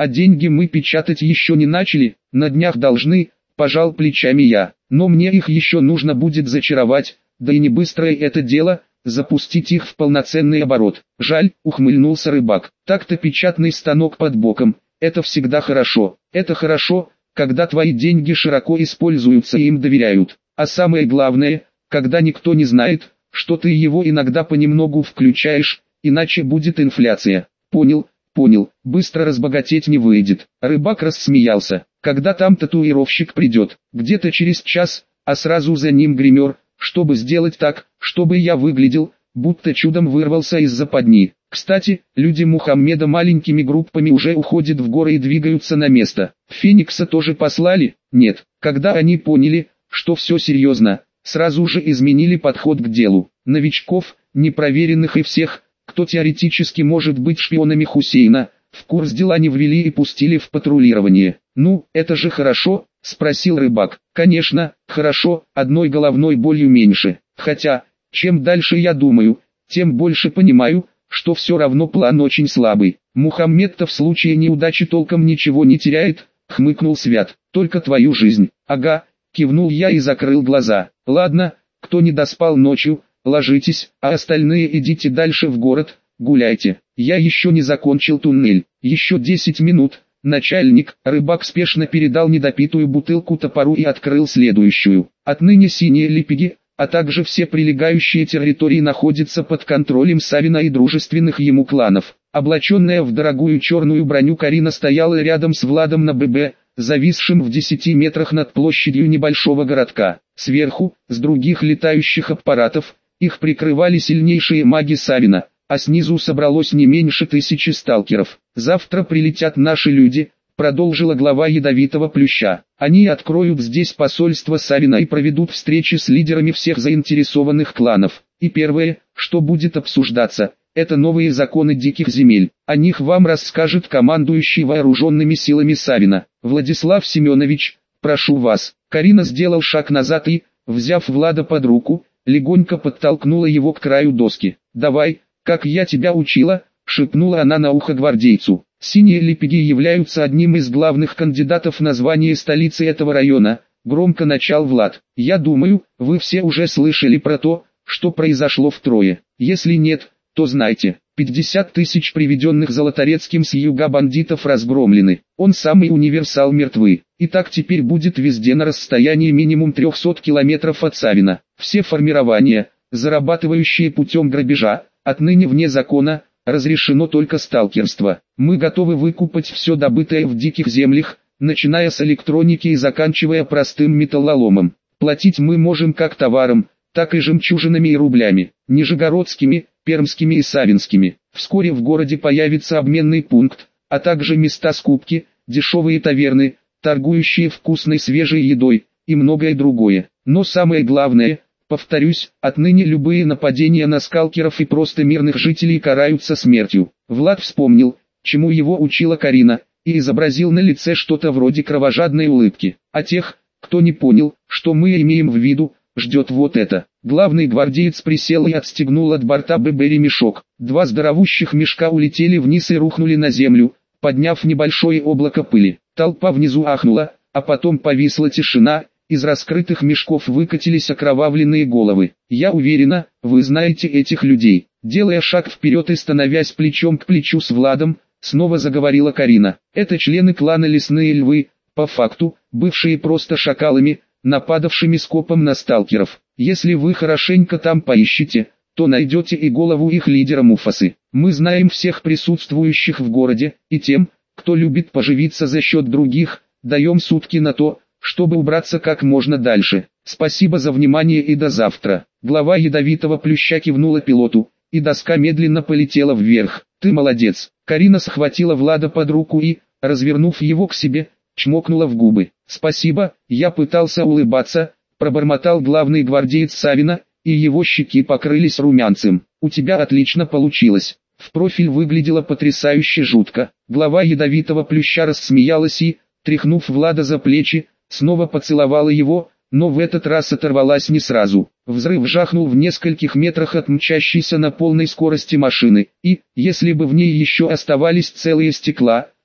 А деньги мы печатать еще не начали, на днях должны, пожал плечами я. Но мне их еще нужно будет зачаровать, да и не быстрое это дело, запустить их в полноценный оборот. Жаль, ухмыльнулся рыбак. Так-то печатный станок под боком, это всегда хорошо. Это хорошо, когда твои деньги широко используются и им доверяют. А самое главное, когда никто не знает, что ты его иногда понемногу включаешь, иначе будет инфляция. Понял, быстро разбогатеть не выйдет. Рыбак рассмеялся. Когда там татуировщик придет, где-то через час, а сразу за ним гример, чтобы сделать так, чтобы я выглядел, будто чудом вырвался из западни. Кстати, люди Мухаммеда маленькими группами уже уходят в горы и двигаются на место. Феникса тоже послали? Нет. Когда они поняли, что все серьезно, сразу же изменили подход к делу. Новичков, непроверенных и всех, кто теоретически может быть шпионами Хусейна, в курс дела не ввели и пустили в патрулирование. «Ну, это же хорошо?» – спросил рыбак. «Конечно, хорошо, одной головной болью меньше. Хотя, чем дальше я думаю, тем больше понимаю, что все равно план очень слабый. Мухаммед-то в случае неудачи толком ничего не теряет», – хмыкнул Свят. «Только твою жизнь». «Ага», – кивнул я и закрыл глаза. «Ладно, кто не доспал ночью, ложитесь, а остальные идите дальше в город, гуляйте. Я еще не закончил туннель. Еще 10 минут». «Начальник», рыбак спешно передал недопитую бутылку топору и открыл следующую. «Отныне синие лепеги, а также все прилегающие территории находятся под контролем Савина и дружественных ему кланов». Облаченная в дорогую черную броню Карина стояла рядом с Владом на ББ, зависшим в 10 метрах над площадью небольшого городка. Сверху, с других летающих аппаратов, их прикрывали сильнейшие маги Савина, а снизу собралось не меньше 1000 сталкеров. «Завтра прилетят наши люди», — продолжила глава ядовитого плюща. «Они откроют здесь посольство Савина и проведут встречи с лидерами всех заинтересованных кланов. И первое, что будет обсуждаться, это новые законы диких земель. О них вам расскажет командующий вооруженными силами Савина. Владислав Семенович, прошу вас». Карина сделал шаг назад и, взяв Влада под руку, легонько подтолкнула его к краю доски. «Давай, как я тебя учила», — шепнула она на ухо гвардейцу. «Синие лепеги являются одним из главных кандидатов на звание столицы этого района», — громко начал Влад. «Я думаю, вы все уже слышали про то, что произошло в Трое. Если нет, то знайте, 50 тысяч приведенных Золоторецким с юга бандитов разгромлены. Он самый универсал мертвы. И так теперь будет везде на расстоянии минимум 300 километров от Савина. Все формирования, зарабатывающие путем грабежа, отныне вне закона, разрешено только сталкерство. Мы готовы выкупать все добытое в диких землях, начиная с электроники и заканчивая простым металлоломом. Платить мы можем как товаром, так и жемчужинами и рублями, нижегородскими, пермскими и савинскими. Вскоре в городе появится обменный пункт, а также места скупки, дешевые таверны, торгующие вкусной свежей едой, и многое другое. Но самое главное, повторюсь, отныне любые нападения на скалкеров и просто мирных жителей караются смертью. Влад вспомнил, чему его учила Карина, и изобразил на лице что-то вроде кровожадной улыбки. А тех, кто не понял, что мы имеем в виду, ждет вот это. Главный гвардеец присел и отстегнул от борта ББ ремешок. 2 здоровущих мешка улетели вниз и рухнули на землю, подняв небольшое облако пыли. Толпа внизу ахнула, а потом повисла тишина, из раскрытых мешков выкатились окровавленные головы. «Я уверена, вы знаете этих людей». Делая шаг вперед и становясь плечом к плечу с Владом, снова заговорила Карина. «Это члены клана Лесные Львы, по факту, бывшие просто шакалами, нападавшими скопом на сталкеров. Если вы хорошенько там поищете, то найдете и голову их лидера Муфасы. Мы знаем всех присутствующих в городе, и тем, кто любит поживиться за счет других, даем сутки на то, чтобы убраться как можно дальше. Спасибо за внимание и до завтра». Глава ядовитого плюща кивнула пилоту, и доска медленно полетела вверх. «Ты молодец». Карина схватила Влада под руку и, развернув его к себе, чмокнула в губы. «Спасибо», я пытался улыбаться, пробормотал главный гвардеец Савина, и его щеки покрылись румянцем. «У тебя отлично получилось». В профиль выглядело потрясающе жутко. Глава ядовитого плюща рассмеялась и, тряхнув Влада за плечи, снова поцеловала его, но в этот раз оторвалась не сразу. Взрыв жахнул в нескольких метрах от мчащейся на полной скорости машины, и, если бы в ней еще оставались целые стекла,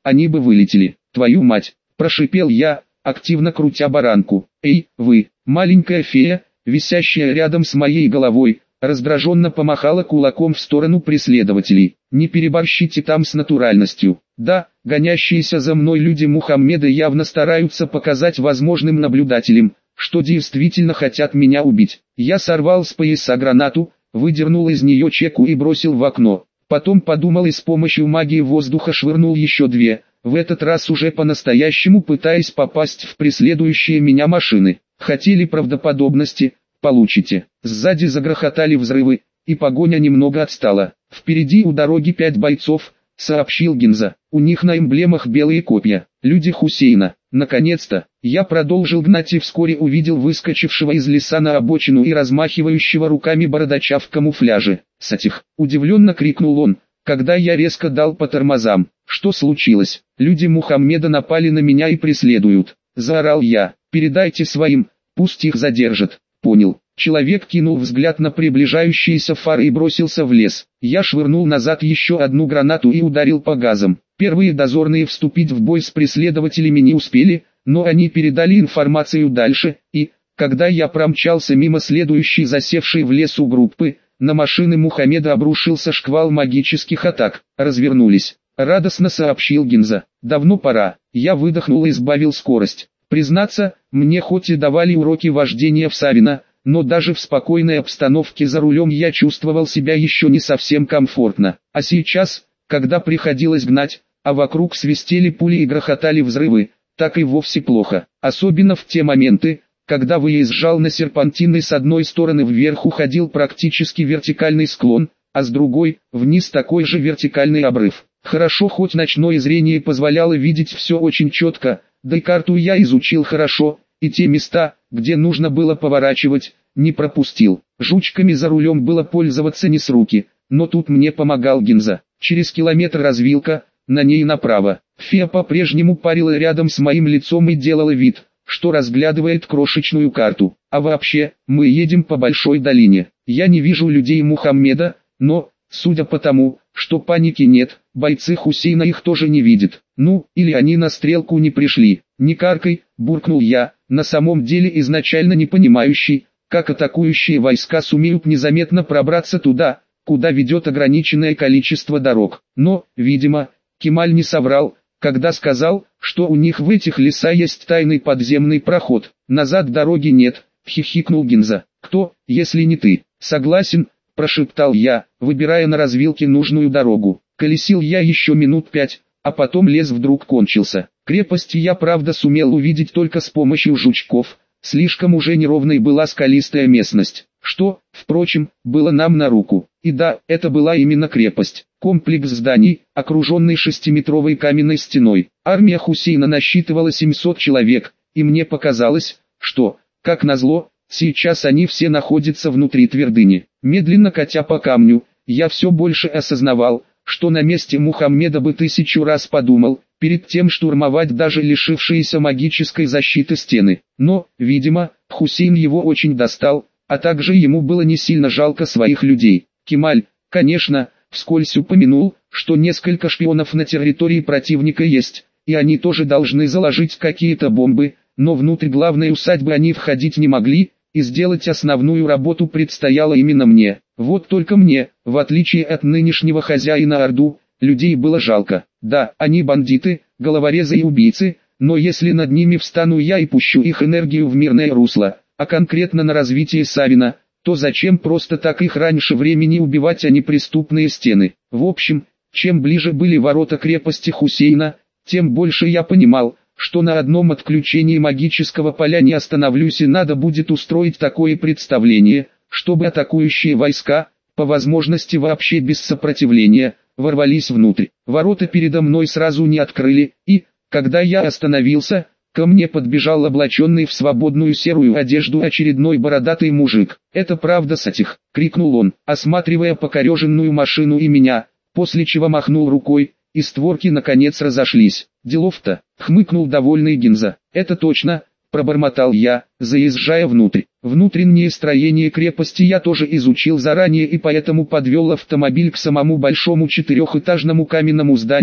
они бы вылетели. Твою мать, прошипел я, активно крутя баранку. Эй, вы, маленькая фея, висящая рядом с моей головой, раздраженно помахала кулаком в сторону преследователей. Не переборщите там с натуральностью. Да, гонящиеся за мной люди Мухаммеда явно стараются показать возможным наблюдателям, что действительно хотят меня убить. Я сорвал с пояса гранату, выдернул из нее чеку и бросил в окно. Потом подумал и с помощью магии воздуха швырнул еще две, в этот раз уже по-настоящему пытаясь попасть в преследующие меня машины. Хотели правдоподобности? Получите. Сзади загрохотали взрывы, и погоня немного отстала. Впереди у дороги 5 бойцов, сообщил Гинза. У них на эмблемах белые копья. Люди Хусейна. Наконец-то, я продолжил гнать и вскоре увидел выскочившего из леса на обочину и размахивающего руками бородача в камуфляже. «Сатих!» – удивленно крикнул он, когда я резко дал по тормозам. «Что случилось? Люди Мухаммеда напали на меня и преследуют!» – заорал я. «Передайте своим, пусть их задержат». «Понял». Человек кинул взгляд на приближающиеся фары и бросился в лес. Я швырнул назад еще одну гранату и ударил по газам. Первые дозорные вступить в бой с преследователями не успели, но они передали информацию дальше, и, когда я промчался мимо следующей засевшей в лесу группы, на машины Мухаммеда обрушился шквал магических атак. Развернулись. Радостно сообщил Гинза. «Давно пора». Я выдохнул и сбавил скорость. Признаться, мне хоть и давали уроки вождения в Савино, но даже в спокойной обстановке за рулем я чувствовал себя еще не совсем комфортно. А сейчас, когда приходилось гнать, а вокруг свистели пули и грохотали взрывы, так и вовсе плохо. Особенно в те моменты, когда выезжал на серпантин и с одной стороны вверх уходил практически вертикальный склон, а с другой, вниз такой же вертикальный обрыв. Хорошо хоть ночное зрение позволяло видеть все очень четко, да и карту я изучил хорошо, и те места, где нужно было поворачивать, не пропустил. Жучками за рулем было пользоваться не с руки, но тут мне помогал Гинза. Через километр развилка, на ней направо. Фея по-прежнему парила рядом с моим лицом и делала вид, что разглядывает крошечную карту. А вообще, мы едем по большой долине. Я не вижу людей Мухаммеда, но, судя по тому, что паники нет, бойцы Хусейна их тоже не видят. Ну, или они на стрелку не пришли. «Не каркай», буркнул я, на самом деле изначально не понимающий, как атакующие войска сумеют незаметно пробраться туда, куда ведет ограниченное количество дорог. Но, видимо, Кемаль не соврал, когда сказал, что у них в этих лесах есть тайный подземный проход. «Назад дороги нет», хихикнул Гинза. «Кто, если не ты?» «Согласен», прошептал я, выбирая на развилке нужную дорогу. Колесил я еще минут 5, а потом лес вдруг кончился. Крепость я правда сумел увидеть только с помощью жучков, слишком уже неровной была скалистая местность, что, впрочем, было нам на руку. И да, это была именно крепость. Комплекс зданий, окруженный 6-метровой каменной стеной. Армия Хусейна насчитывала 700 человек, и мне показалось, что, как назло, сейчас они все находятся внутри твердыни. Медленно катя по камню, я все больше осознавал, что на месте Мухаммеда бы 1000 раз подумал, перед тем штурмовать даже лишившиеся магической защиты стены. Но, видимо, Хусейн его очень достал, а также ему было не сильно жалко своих людей. Кемаль, конечно, вскользь упомянул, что несколько шпионов на территории противника есть, и они тоже должны заложить какие-то бомбы, но внутрь главной усадьбы они входить не могли, и сделать основную работу предстояло именно мне. Вот только мне, в отличие от нынешнего хозяина Орду, людей было жалко. Да, они бандиты, головорезы и убийцы, но если над ними встану я и пущу их энергию в мирное русло, а конкретно на развитие Савина, то зачем просто так их раньше времени убивать, а не преступные стены? В общем, чем ближе были ворота крепости Хусейна, тем больше я понимал, что на одном отключении магического поля не остановлюсь и надо будет устроить такое представление, чтобы атакующие войска, по возможности вообще без сопротивления, ворвались внутрь. Ворота передо мной сразу не открыли, и, когда я остановился, ко мне подбежал облаченный в свободную серую одежду очередной бородатый мужик. «Это правда, Сатих!» — крикнул он, осматривая покореженную машину и меня, после чего махнул рукой, и створки наконец разошлись. «Делов-то!» — хмыкнул довольный Гинза. «Это точно!» — пробормотал я, заезжая внутрь. Внутреннее строение крепости я тоже изучил заранее и поэтому подвел автомобиль к самому большому 4-этажному каменному зданию,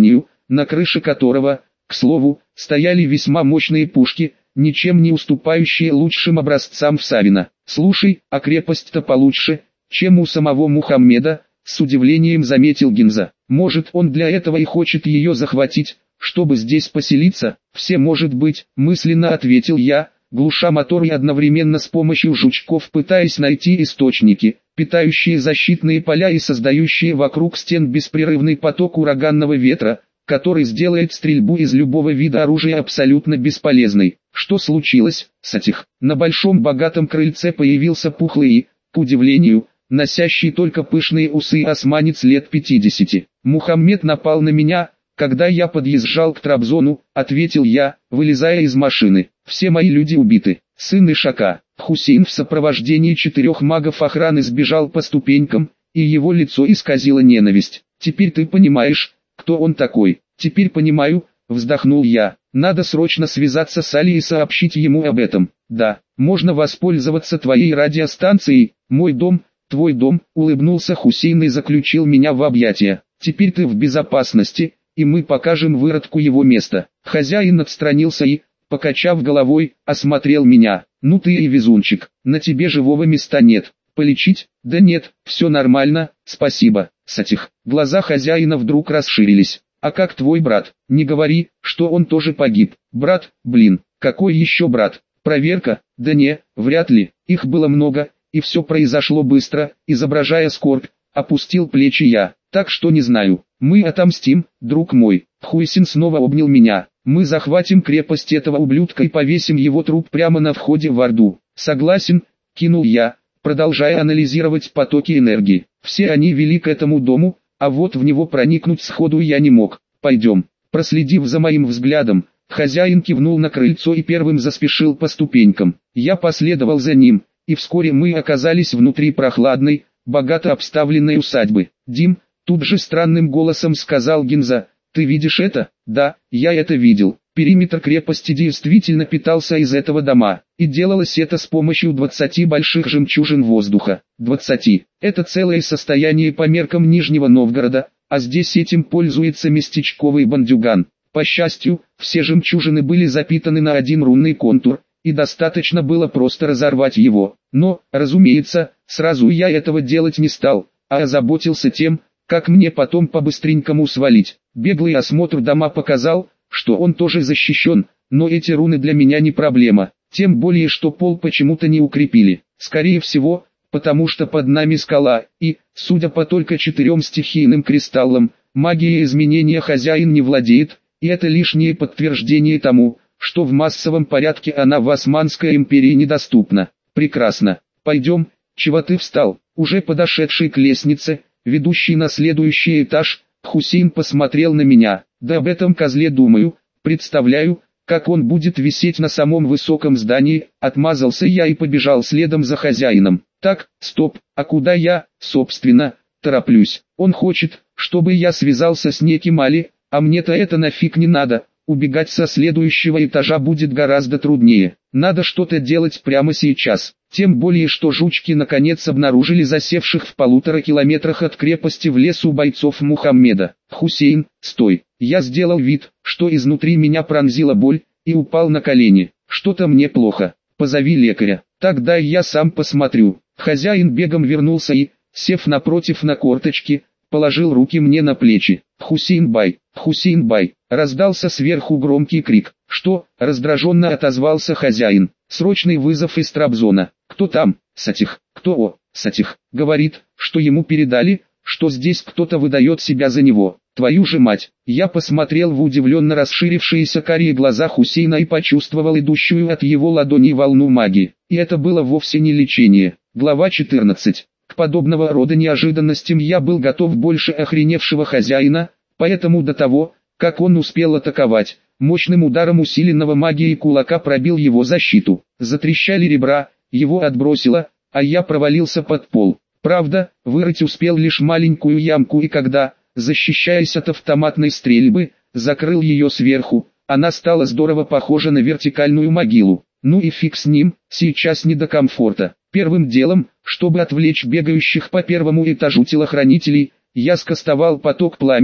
на крыше которого, к слову, стояли весьма мощные пушки, ничем не уступающие лучшим образцам в Савино. «Слушай, а крепость-то получше, чем у самого Мухаммеда», — с удивлением заметил Гинза. «Может, он для этого и хочет ее захватить, чтобы здесь поселиться?» «Все может быть», — мысленно ответил я, глуша мотор и одновременно с помощью жучков пытаясь найти источники, питающие защитные поля и создающие вокруг стен беспрерывный поток ураганного ветра, который сделает стрельбу из любого вида оружия абсолютно бесполезной. Что случилось, Сатих? На большом богатом крыльце появился пухлый и, к удивлению, носящий только пышные усы османец лет 50. «Мухаммед напал на меня, когда я подъезжал к Трабзону», — ответил я, вылезая из машины. «Все мои люди убиты». Сын Ишака, Хусейн в сопровождении 4 магов охраны сбежал по ступенькам, и его лицо исказило ненависть. «Теперь ты понимаешь, кто он такой?» «Теперь понимаю», — вздохнул я. «Надо срочно связаться с Али и сообщить ему об этом». «Да, можно воспользоваться твоей радиостанцией, мой дом, твой дом», — улыбнулся Хусейн и заключил меня в объятия. «Теперь ты в безопасности, и мы покажем выродку его место». Хозяин отстранился и, покачав головой, осмотрел меня. «Ну ты и везунчик, на тебе живого места нет. Полечить? Да нет, все нормально, спасибо, Сатих». Глаза хозяина вдруг расширились. «А как твой брат? Не говори, что он тоже погиб». «Брат? Блин, какой еще брат? Проверка? Да не, вряд ли, их было много, и все произошло быстро», изображая скорбь, опустил плечи я. «Так что не знаю, мы отомстим, друг мой». Хуйсин снова обнял меня. «Мы захватим крепость этого ублюдка и повесим его труп прямо на входе в Орду». «Согласен», кинул я, продолжая анализировать потоки энергии. Все они вели к этому дому, а вот в него проникнуть сходу я не мог. «Пойдем». Проследив за моим взглядом, хозяин кивнул на крыльцо и первым заспешил по ступенькам. Я последовал за ним, и вскоре мы оказались внутри прохладной, богато обставленной усадьбы. «Дим», тут же странным голосом сказал Гинза, «ты видишь это?» «Да, я это видел». Периметр крепости действительно питался из этого дома, и делалось это с помощью 20 больших жемчужин воздуха. 20. Это целое состояние по меркам Нижнего Новгорода, а здесь этим пользуется местечковый бандюган. По счастью, все жемчужины были запитаны на один рунный контур, и достаточно было просто разорвать его. Но, разумеется, сразу я этого делать не стал, а озаботился тем, как мне потом по-быстренькому свалить. Беглый осмотр дома показал, что он тоже защищен, но эти руны для меня не проблема, тем более что пол почему-то не укрепили. Скорее всего, потому что под нами скала, и, судя по только 4 стихийным кристаллам, магией изменения хозяин не владеет, и это лишнее подтверждение тому, что в массовом порядке она в Османской империи недоступна. Прекрасно. Пойдем, чего ты встал? Уже подошедший к лестнице, ведущий на следующий этаж, Хусейн посмотрел на меня. Да об этом козле думаю, представляю, как он будет висеть на самом высоком здании. Отмазался я и побежал следом за хозяином. Так, стоп, а куда я, собственно, тороплюсь? Он хочет, чтобы я связался с неким Али, а мне-то это нафиг не надо. Убегать со следующего этажа будет гораздо труднее. Надо что-то делать прямо сейчас. Тем более что жучки наконец обнаружили засевших в 1,5 километрах от крепости в лесу бойцов Мухаммеда. «Хусейн, стой!» Я сделал вид, что изнутри меня пронзила боль, и упал на колени. «Что-то мне плохо. Позови лекаря. Тогда я сам посмотрю». Хозяин бегом вернулся и, сев напротив на корточки, положил руки мне на плечи. «Хусейн-бай! Хусейн-бай!» Раздался сверху громкий крик. «Что?» — раздраженно отозвался хозяин. «Срочный вызов из Трабзона». «Кто там?» «Сатих». «Кто?» «О, Сатих. Говорит, что ему передали, что здесь кто-то выдает себя за него». «Твою же мать!» Я посмотрел в удивленно расширившиеся карие глаза Хусейна и почувствовал идущую от его ладони волну магии. И это было вовсе не лечение. Глава 14. К подобного рода неожиданностям я был готов больше охреневшего хозяина, поэтому до того, как он успел атаковать, мощным ударом усиленного магией кулака пробил его защиту. Затрещали ребра, его отбросило, а я провалился под пол. Правда, вырыть успел лишь маленькую ямку, и когда, защищаясь от автоматной стрельбы, закрыл ее сверху, она стала здорово похожа на вертикальную могилу. Ну и фиг с ним, сейчас не до комфорта. Первым делом, чтобы отвлечь бегающих по первому этажу телохранителей, я скостовал поток пламени,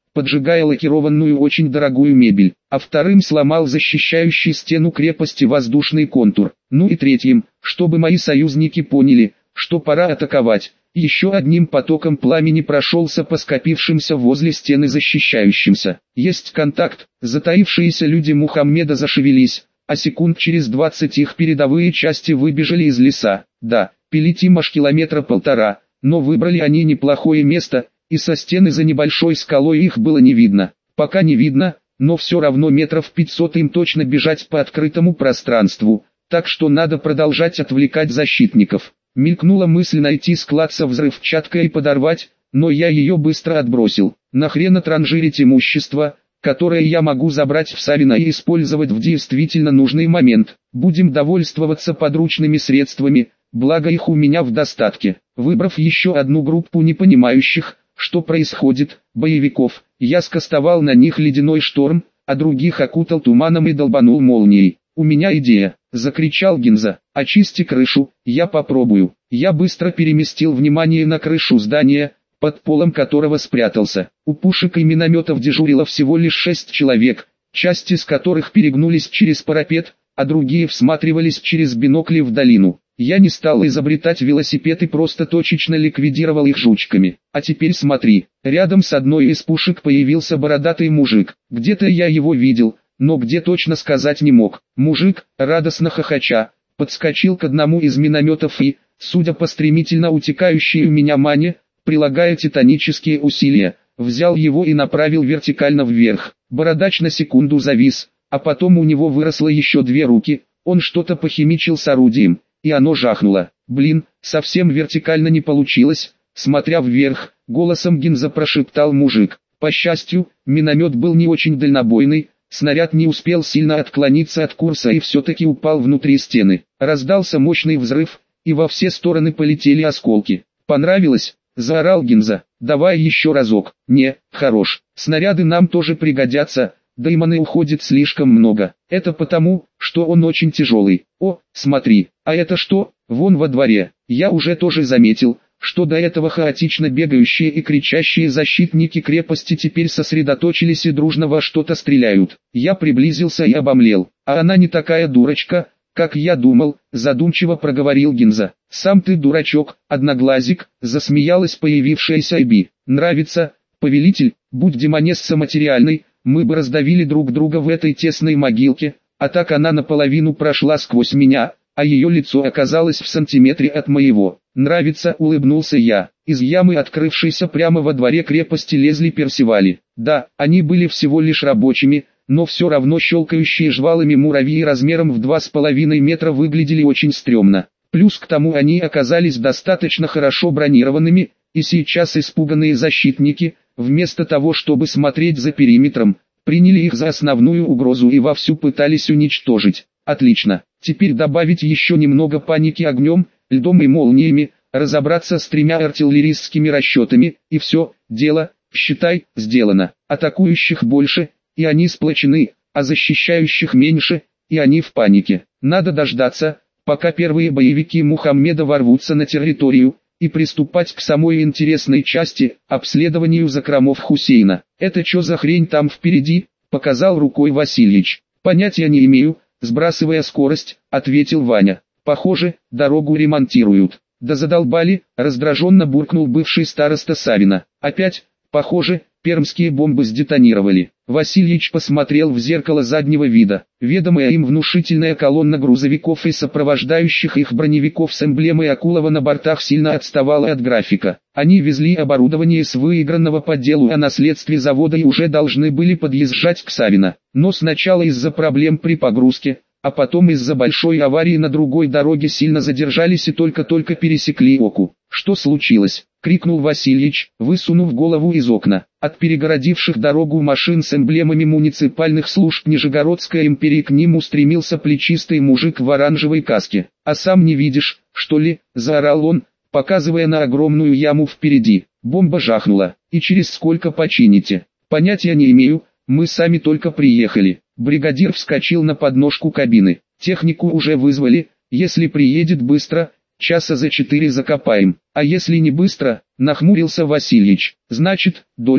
поджигая лакированную очень дорогую мебель, а вторым сломал защищающий стену крепости воздушный контур. Ну и третьим, чтобы мои союзники поняли, что пора атаковать, еще одним потоком пламени прошелся по скопившимся возле стены защищающимся. Есть контакт, затаившиеся люди Мухаммеда зашевелись, а секунд через 20 их передовые части выбежали из леса. Да, пилить им аж километра полтора, но выбрали они неплохое место, и со стены за небольшой скалой их было не видно. Пока не видно, но все равно метров 500 им точно бежать по открытому пространству, так что надо продолжать отвлекать защитников. Мелькнула мысль найти склад со взрывчаткой и подорвать, но я ее быстро отбросил. Нахрена транжирить имущество, которое я могу забрать в Савино и использовать в действительно нужный момент. Будем довольствоваться подручными средствами, благо их у меня в достатке. Выбрав еще одну группу непонимающих, что происходит, боевиков, я скастовал на них ледяной шторм, а других окутал туманом и долбанул молнией. «У меня идея!» — закричал Гинза. «Очисти крышу, я попробую». Я быстро переместил внимание на крышу здания, под полом которого спрятался. У пушек и минометов дежурило всего лишь 6 человек, часть из которых перегнулись через парапет, а другие всматривались через бинокли в долину. Я не стал изобретать велосипед и просто точечно ликвидировал их жучками. А теперь смотри, рядом с одной из пушек появился бородатый мужик. Где-то я его видел, но где точно сказать не мог. Мужик, радостно хохоча, подскочил к одному из минометов и, судя по стремительно утекающей у меня мане, прилагая титанические усилия, взял его и направил вертикально вверх. Бородач на секунду завис, а потом у него выросло еще 2 руки, он что-то похимичил с орудием, и оно жахнуло. Блин, совсем вертикально не получилось, смотря вверх, голосом Гинза прошептал мужик. По счастью, миномет был не очень дальнобойный, снаряд не успел сильно отклониться от курса и все-таки упал внутри стены. Раздался мощный взрыв, и во все стороны полетели осколки. «Понравилось?» — заорал Гинза. «Давай еще разок». «Не, хорош. Снаряды нам тоже пригодятся, да и маны уходит слишком много. Это потому, что он очень тяжелый. О, смотри, а это что? Вон во дворе. Я уже тоже заметил, что до этого хаотично бегающие и кричащие защитники крепости теперь сосредоточились и дружно во что-то стреляют. Я приблизился и обомлел. А она не такая дурочка, как я думал, задумчиво проговорил Гинза. Сам ты дурачок, одноглазик, засмеялась появившаяся Эбби. Нравится, повелитель, будь демонесса материальной, мы бы раздавили друг друга в этой тесной могилке, а так она наполовину прошла сквозь меня, а ее лицо оказалось в сантиметре от моего. «Нравится», — улыбнулся я. Из ямы, открывшейся прямо во дворе крепости, лезли персивали. Да, они были всего лишь рабочими, но все равно щелкающие жвалами муравьи размером в 2,5 метра выглядели очень стрёмно. Плюс к тому они оказались достаточно хорошо бронированными, и сейчас испуганные защитники, вместо того чтобы смотреть за периметром, приняли их за основную угрозу и вовсю пытались уничтожить. Отлично, теперь добавить еще немного паники огнем, льдом и молниями, разобраться с 3 артиллерийскими расчетами, и все, дело, считай, сделано. Атакующих больше, и они сплочены, а защищающих меньше, и они в панике. Надо дождаться, пока первые боевики Мухаммеда ворвутся на территорию, и приступать к самой интересной части, обследованию закромов Хусейна. «Это что за хрень там впереди?» — показал рукой Васильич. «Понятия не имею», — сбрасывая скорость, ответил Ваня. «Похоже, дорогу ремонтируют». «Да задолбали», — раздраженно буркнул бывший староста Савино. «Опять, похоже, пермские бомбы сдетонировали». Васильич посмотрел в зеркало заднего вида. Ведомая им внушительная колонна грузовиков и сопровождающих их броневиков с эмблемой Акулова на бортах сильно отставала от графика. Они везли оборудование с выигранного по делу о наследстве завода и уже должны были подъезжать к Савино. Но сначала из-за проблем при погрузке, а потом из-за большой аварии на другой дороге сильно задержались и только-только пересекли Оку. «Что случилось?» — крикнул Васильич, высунув голову из окна. От перегородивших дорогу машин с эмблемами муниципальных служб Нижегородской империи к ним устремился плечистый мужик в оранжевой каске. «А сам не видишь, что ли?» — заорал он, показывая на огромную яму впереди. «Бомба жахнула. И через сколько почините?» «Понятия не имею, мы сами только приехали». Бригадир вскочил на подножку кабины. «Технику уже вызвали, если приедет быстро, часа за 4 закопаем. А если не быстро?» — нахмурился Васильич. «Значит, дольше»,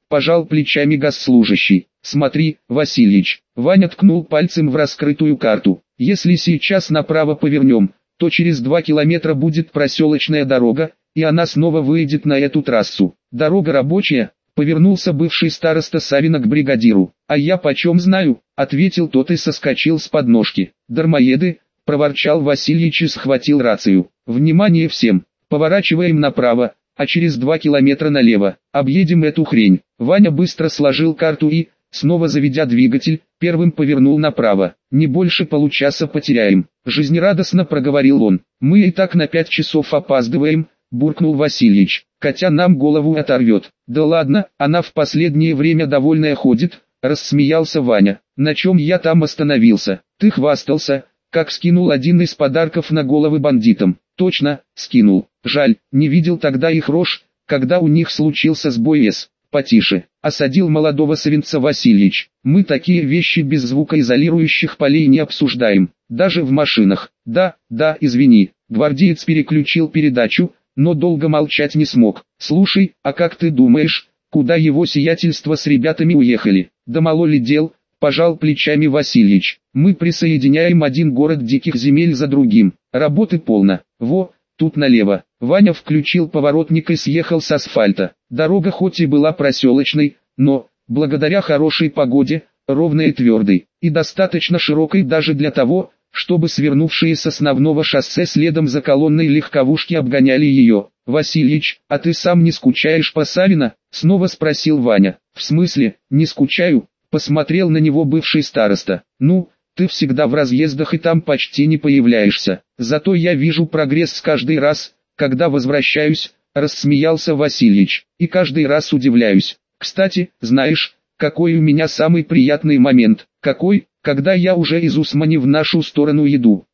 пожал плечами госслужащий. Смотри, Васильич, Ваня ткнул пальцем в раскрытую карту. Если сейчас направо повернем, то через 2 километра будет проселочная дорога, и она снова выйдет на эту трассу. Дорога рабочая, повернулся бывший староста Савина к бригадиру. А я почем знаю, ответил тот и соскочил с подножки. Дармоеды, проворчал Васильич и схватил рацию. Внимание всем, поворачиваем направо, а через 2 километра налево, объедем эту хрень. Ваня быстро сложил карту и, снова заведя двигатель, первым повернул направо. Не больше получаса потеряем, жизнерадостно проговорил он. Мы и так на 5 часов опаздываем, буркнул Васильич. Котя нам голову оторвет. Да ладно, она в последнее время довольная ходит, рассмеялся Ваня. На чем я там остановился? Ты хвастался, как скинул один из подарков на головы бандитам. Точно, скинул. Жаль, не видел тогда их рож, когда у них случился сбой С. Потише, осадил молодого Савинца Васильич. Мы такие вещи без звукоизолирующих полей не обсуждаем, даже в машинах. Да, извини. Гвардеец переключил передачу, но долго молчать не смог. Слушай, а как ты думаешь, куда его сиятельство с ребятами уехали? Да мало ли дел, пожал плечами Васильич. Мы присоединяем один город диких земель за другим. Работы полно. Во, тут налево. Ваня включил поворотник и съехал с асфальта. Дорога хоть и была проселочной, но, благодаря хорошей погоде, ровной и твердой, и достаточно широкой даже для того, чтобы свернувшие с основного шоссе следом за колонной легковушки обгоняли ее. «Васильич, а ты сам не скучаешь по Савино?» — снова спросил Ваня. «В смысле, не скучаю?» — посмотрел на него бывший староста. «Ну, ты всегда в разъездах и там почти не появляешься. Зато я вижу прогресс каждый раз, когда возвращаюсь», — рассмеялся Васильич. «И каждый раз удивляюсь. Кстати, знаешь, какой у меня самый приятный момент? Какой? Когда я уже из Усмани в нашу сторону еду,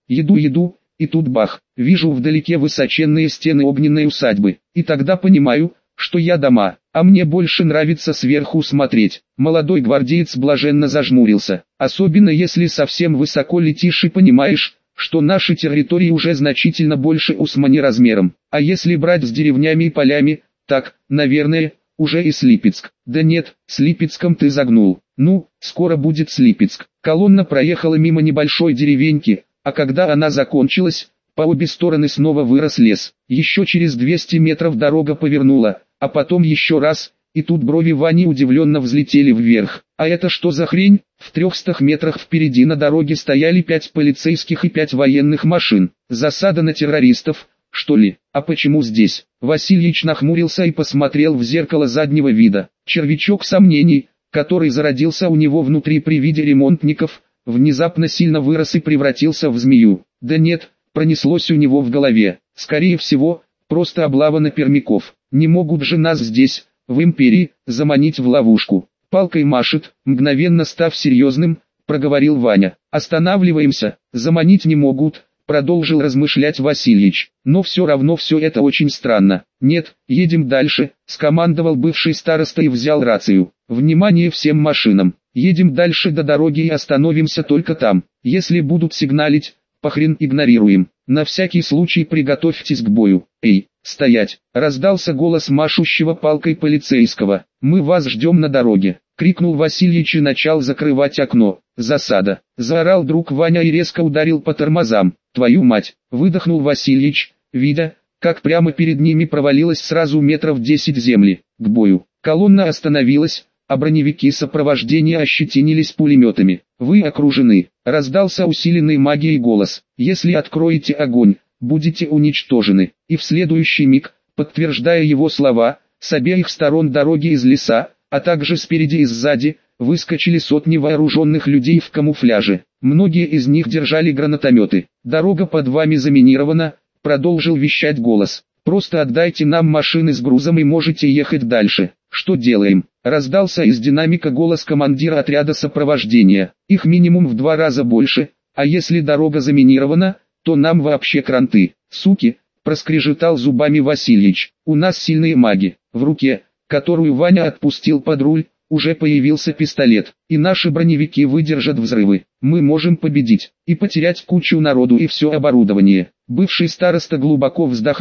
и тут бах, вижу вдалеке высоченные стены огненной усадьбы, и тогда понимаю, что я дома, а мне больше нравится сверху смотреть». Молодой гвардеец блаженно зажмурился, особенно если совсем высоко летишь и понимаешь, что наши территории уже значительно больше Усмани размером, а если брать с деревнями и полями, так, наверное, уже и с Липецк. Да нет, с Липецком ты загнул. Ну, скоро будет Слипецк. Колонна проехала мимо небольшой деревеньки, а когда она закончилась, по обе стороны снова вырос лес. Еще через 200 метров дорога повернула, а потом еще раз, и тут брови Вани удивленно взлетели вверх. А это что за хрень? В 300 метрах впереди на дороге стояли 5 полицейских и 5 военных машин. Засада на террористов, что ли? А почему здесь? Васильич нахмурился и посмотрел в зеркало заднего вида. Червячок сомнений, который зародился у него внутри при виде ремонтников, внезапно сильно вырос и превратился в змею. Да нет, пронеслось у него в голове. Скорее всего, просто облава на пермяков. Не могут же нас здесь, в империи, заманить в ловушку. Палкой машет, мгновенно став серьезным, проговорил Ваня. Останавливаемся, заманить не могут, продолжил размышлять Васильич. Но все равно все это очень странно. Нет, едем дальше, скомандовал бывший староста и взял рацию. Внимание всем машинам. Едем дальше до дороги и остановимся только там. Если будут сигналить, похрен игнорируем. На всякий случай приготовьтесь к бою. Эй, стоять! Раздался голос машущего палкой полицейского. Мы вас ждем на дороге. Крикнул Васильич и начал закрывать окно. Засада! Заорал друг Ваня и резко ударил по тормозам. Твою мать! Выдохнул Васильич, видя, как прямо перед ними провалилось сразу метров 10 земли. К бою. Колонна остановилась, а броневики сопровождения ощетинились пулеметами. «Вы окружены», — раздался усиленный магией голос. «Если откроете огонь, будете уничтожены». И в следующий миг, подтверждая его слова, с обеих сторон дороги из леса, а также спереди и сзади, выскочили сотни вооруженных людей в камуфляже. Многие из них держали гранатометы. «Дорога под вами заминирована», — продолжил вещать голос. «Просто отдайте нам машины с грузом и можете ехать дальше». «Что делаем?» — раздался из динамика голос командира отряда сопровождения. «Их минимум в 2 раза больше, а если дорога заминирована, то нам вообще кранты». «Суки!» — проскрежетал зубами Васильич. «У нас сильные маги». В руке, которую Ваня отпустил под руль, уже появился пистолет. «И наши броневики выдержат взрывы. Мы можем победить и потерять кучу народу и все оборудование». Бывший староста глубоко вздохнул,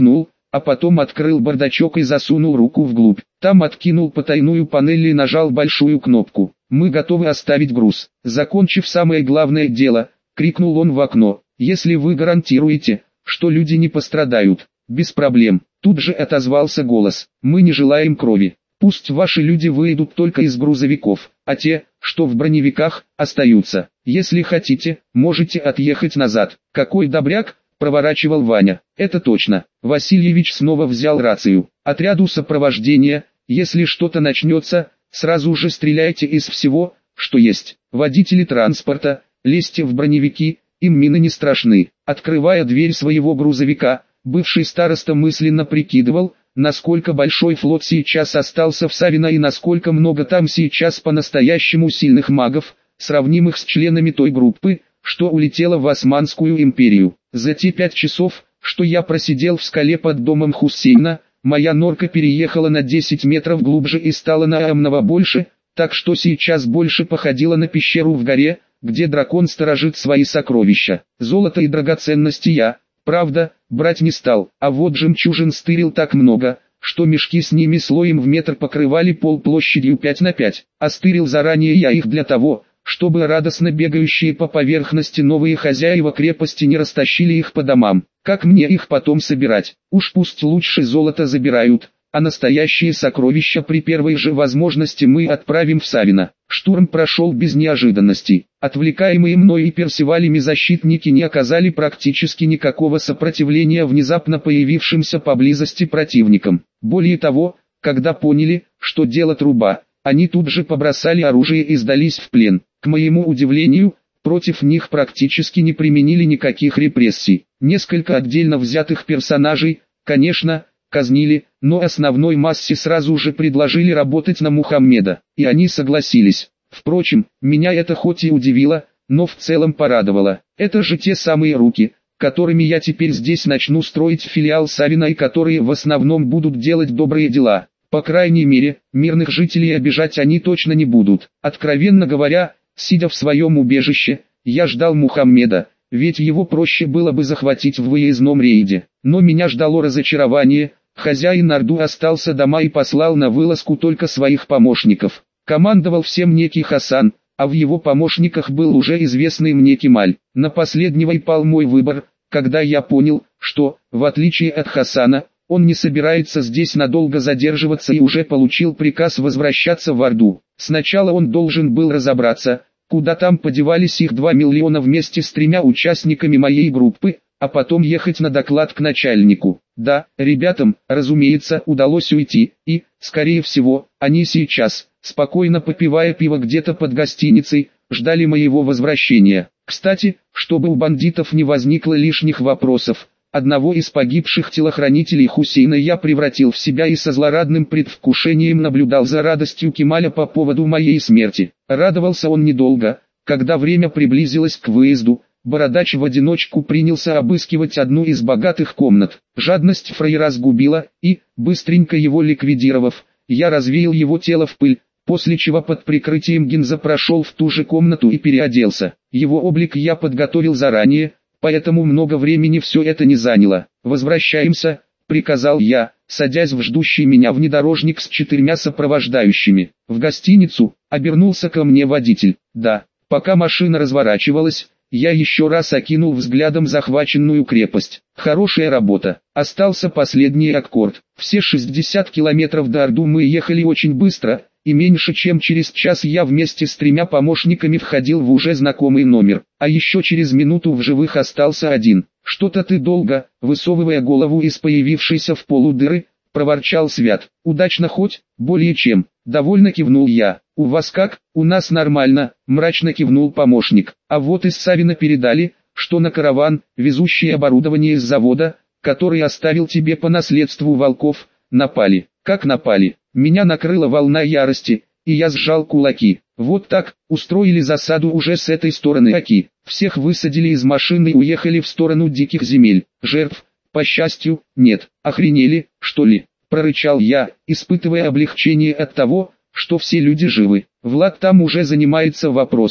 а потом открыл бардачок и засунул руку вглубь. Там откинул потайную панель и нажал большую кнопку. «Мы готовы оставить груз». Закончив самое главное дело, крикнул он в окно: «Если вы гарантируете, что люди не пострадают». «Без проблем», тут же отозвался голос. «Мы не желаем крови. Пусть ваши люди выйдут только из грузовиков, а те, что в броневиках, остаются. Если хотите, можете отъехать назад». «Какой добряк!» — проворачивал Ваня. «Это точно». Васильевич снова взял рацию. «Отряду сопровождения, если что-то начнется, сразу же стреляйте из всего, что есть. Водители транспорта, лезьте в броневики, им мины не страшны». Открывая дверь своего грузовика, бывший староста мысленно прикидывал, насколько большой флот сейчас остался в Савино и насколько много там сейчас по-настоящему сильных магов, сравнимых с членами той группы, что улетела в Османскую империю. За те 5 часов, что я просидел в скале под домом Хусейна, моя норка переехала на 10 метров глубже и стала намного больше, так что сейчас больше походила на пещеру в горе, где дракон сторожит свои сокровища. Золото и драгоценности я, правда, брать не стал, а вот жемчужин стырил так много, что мешки с ними слоем в метр покрывали пол площадью 5 на 5. А стырил заранее я их для того, чтобы радостно бегающие по поверхности новые хозяева крепости не растащили их по домам. Как мне их потом собирать? Уж пусть лучше золото забирают, а настоящие сокровища при первой же возможности мы отправим в Савино. Штурм прошел без неожиданностей. Отвлекаемые мной и Персивалями защитники не оказали практически никакого сопротивления внезапно появившимся поблизости противникам. Более того, когда поняли, что дело труба, они тут же побросали оружие и сдались в плен. К моему удивлению, против них практически не применили никаких репрессий. Несколько отдельно взятых персонажей, конечно, казнили, но основной массе сразу же предложили работать на Мухаммеда, и они согласились. Впрочем, меня это хоть и удивило, но в целом порадовало. Это же те самые руки, которыми я теперь здесь начну строить филиал Савино и которые в основном будут делать добрые дела. По крайней мере, мирных жителей обижать они точно не будут. Откровенно говоря, сидя в своем убежище, я ждал Мухаммеда, ведь его проще было бы захватить в выездном рейде. Но меня ждало разочарование. Хозяин Орду остался дома и послал на вылазку только своих помощников. Командовал всем некий Хасан, а в его помощниках был уже известный мне Кемаль. На последнего и пал мой выбор, когда я понял, что, в отличие от Хасана, он не собирается здесь надолго задерживаться и уже получил приказ возвращаться в Орду. Сначала он должен был разобраться, куда там подевались их 2 миллиона вместе с 3 участниками моей группы, а потом ехать на доклад к начальнику. Да, ребятам, разумеется, удалось уйти, и, скорее всего, они сейчас, спокойно попивая пиво где-то под гостиницей, ждали моего возвращения. Кстати, чтобы у бандитов не возникло лишних вопросов, одного из погибших телохранителей Хусейна я превратил в себя и со злорадным предвкушением наблюдал за радостью Кемаля по поводу моей смерти. Радовался он недолго. Когда время приблизилось к выезду, бородач в одиночку принялся обыскивать одну из богатых комнат. Жадность фраера сгубила, и, быстренько его ликвидировав, я развеял его тело в пыль, после чего под прикрытием Гинза прошел в ту же комнату и переоделся. Его облик я подготовил заранее, поэтому много времени все это не заняло. «Возвращаемся», — приказал я, садясь в ждущий меня внедорожник с 4 сопровождающими. «В гостиницу», — обернулся ко мне водитель. «Да». Пока машина разворачивалась, я еще раз окинул взглядом захваченную крепость. Хорошая работа. Остался последний аккорд. Все 60 километров до Орду мы ехали очень быстро, и меньше чем через час я вместе с 3 помощниками входил в уже знакомый номер. А еще через минуту в живых остался один. «Что-то ты долго», высовывая голову из появившейся в полу дыры, проворчал Свят. «Удачно хоть?» «Более чем», довольно кивнул я. «У вас как?» «У нас нормально», мрачно кивнул помощник. «А вот из Савино передали, что на караван, везущий оборудование из завода, который оставил тебе по наследству Волков, напали». «Как напали?» Меня накрыла волна ярости, и я сжал кулаки. «Вот так, устроили засаду уже с этой стороны Оки. Всех высадили из машины и уехали в сторону диких земель. Жертв, по счастью, нет». «Охренели, что ли?» прорычал я, испытывая облегчение от того, что все люди живы. Влад там уже занимается вопросом,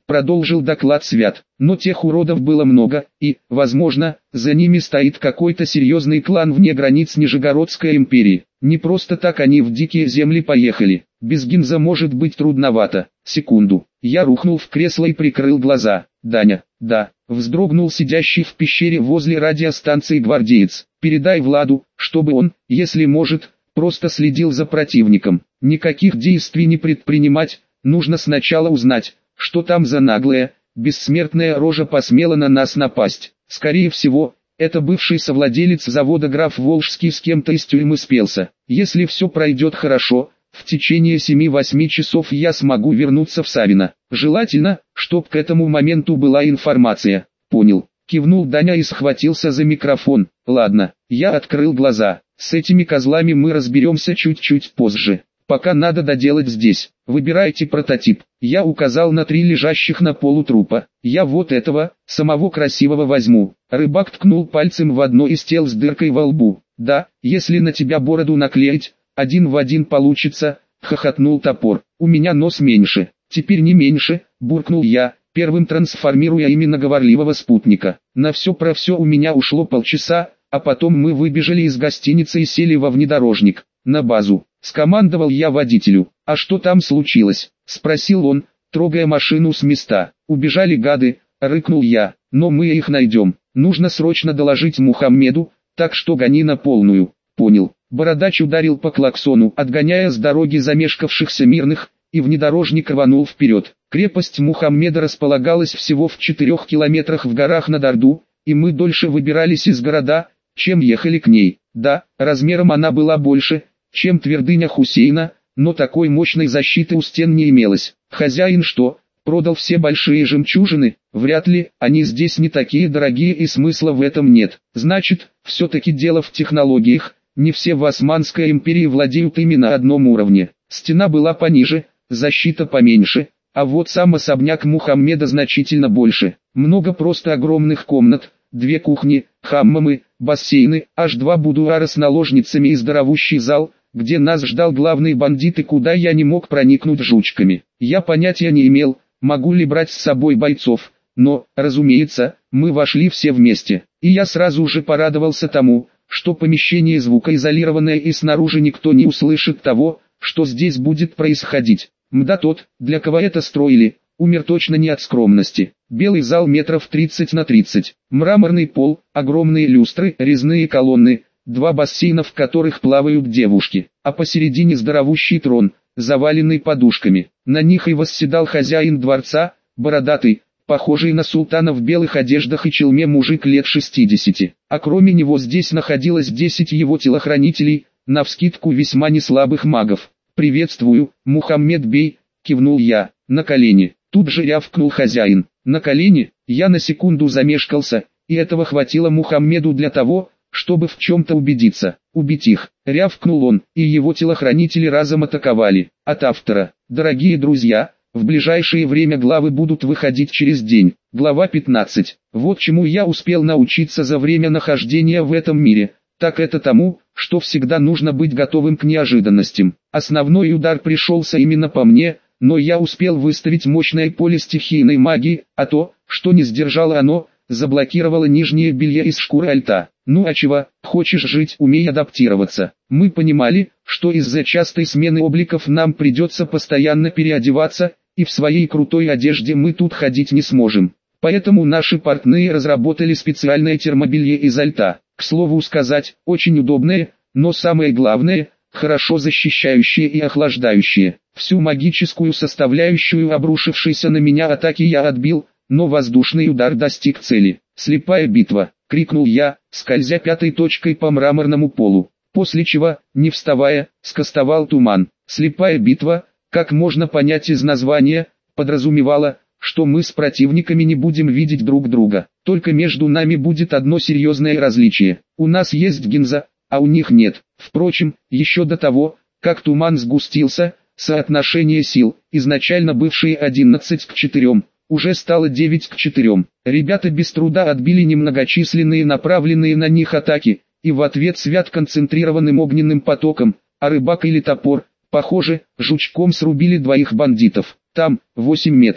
продолжил доклад Свят. Но тех уродов было много, и, возможно, за ними стоит какой-то серьезный клан вне границ Нижегородской империи. Не просто так они в дикие земли поехали. Без Гинза может быть трудновато. Секунду. Я рухнул в кресло и прикрыл глаза. Даня, да, вздрогнул сидящий в пещере возле радиостанции гвардеец. Передай Владу, чтобы он, если может, просто следил за противником. Никаких действий не предпринимать, нужно сначала узнать, что там за наглая, бессмертная рожа посмела на нас напасть. Скорее всего, это бывший совладелец завода граф Волжский с кем-то из тюрьмы спелся. Если все пройдет хорошо, в течение 7-8 часов я смогу вернуться в Савино. Желательно, чтоб к этому моменту была информация. Понял. Кивнул Даня и схватился за микрофон. Ладно, я открыл глаза. С этими козлами мы разберемся чуть-чуть позже. Пока надо доделать здесь. Выбирайте прототип. Я указал на 3 лежащих на полу трупа. Я вот этого, самого красивого возьму. Рыбак ткнул пальцем в одно из тел с дыркой во лбу. Да, если на тебя бороду наклеить, 1 в 1 получится, хохотнул топор. У меня нос меньше. Теперь не меньше, буркнул я, первым трансформируя именно говорливого спутника. На все про все у меня ушло полчаса, а потом мы выбежали из гостиницы и сели во внедорожник. На базу. Скомандовал я водителю. «А что там случилось?» — спросил он, трогая машину с места. «Убежали гады», — рыкнул я. «Но мы их найдем. Нужно срочно доложить Мухаммеду, так что гони на полную». «Понял». Бородач ударил по клаксону, отгоняя с дороги замешкавшихся мирных, и внедорожник рванул вперед. Крепость Мухаммеда располагалась всего в 4 километрах в горах над Орду, и мы дольше выбирались из города, чем ехали к ней. Да, размером она была больше, чем твердыня Хусейна, но такой мощной защиты у стен не имелось. Хозяин что, продал все большие жемчужины? Вряд ли, они здесь не такие дорогие и смысла в этом нет. Значит, все-таки дело в технологиях, не все в Османской империи владеют именно на одном уровне. Стена была пониже, защита поменьше, а вот сам особняк Мухаммеда значительно больше. Много просто огромных комнат, 2 кухни, хаммамы, бассейны, аж 2 будуара с наложницами и здоровущий зал, где нас ждал главный бандит и куда я не мог проникнуть жучками. Я понятия не имел, могу ли брать с собой бойцов, но, разумеется, мы вошли все вместе, и я сразу же порадовался тому, что помещение звукоизолированное и снаружи никто не услышит того, что здесь будет происходить. Мда тот, для кого это строили, умер точно не от скромности. Белый зал метров 30 на 30, мраморный пол, огромные люстры, резные колонны, 2 бассейна, в которых плавают девушки, а посередине здоровущий трон, заваленный подушками. На них и восседал хозяин дворца, бородатый, похожий на султана в белых одеждах и челме мужик лет 60. А кроме него здесь находилось 10 его телохранителей, навскидку весьма неслабых магов. «Приветствую, Мухаммед бей», — кивнул я. «На колени». Тут же рявкнул хозяин. «На колени?» Я на секунду замешкался, и этого хватило Мухаммеду для того, чтобы в чем-то убедиться. «Убить их», — рявкнул он, и его телохранители разом атаковали. От автора. Дорогие друзья, в ближайшее время главы будут выходить через день. Глава 15. Вот чему я успел научиться за время нахождения в этом мире. Так это тому, что всегда нужно быть готовым к неожиданностям. Основной удар пришелся именно по мне, но я успел выставить мощное поле стихийной магии, а то, что не сдержало оно, заблокировало нижнее белье из шкуры альта. Ну а чего, хочешь жить, умей адаптироваться. Мы понимали, что из-за частой смены обликов нам придется постоянно переодеваться, и в своей крутой одежде мы тут ходить не сможем. Поэтому наши партнеры разработали специальное термобелье из альта. К слову сказать, очень удобное, но самое главное, хорошо защищающее и охлаждающее. Всю магическую составляющую обрушившейся на меня атаки я отбил, но воздушный удар достиг цели. «Слепая битва!» — крикнул я, скользя 5-й точкой по мраморному полу. После чего, не вставая, скостовал туман. «Слепая битва», как можно понять из названия, подразумевала, что мы с противниками не будем видеть друг друга. Только между нами будет одно серьезное различие. У нас есть гинза, а у них нет. Впрочем, еще до того, как туман сгустился, соотношение сил, изначально бывшие 11 к 4, уже стало 9 к 4. Ребята без труда отбили немногочисленные направленные на них атаки, и в ответ Свят концентрированным огненным потоком, а рыбак или топор, похоже, жучком срубили 2 бандитов. Там, 8 метров.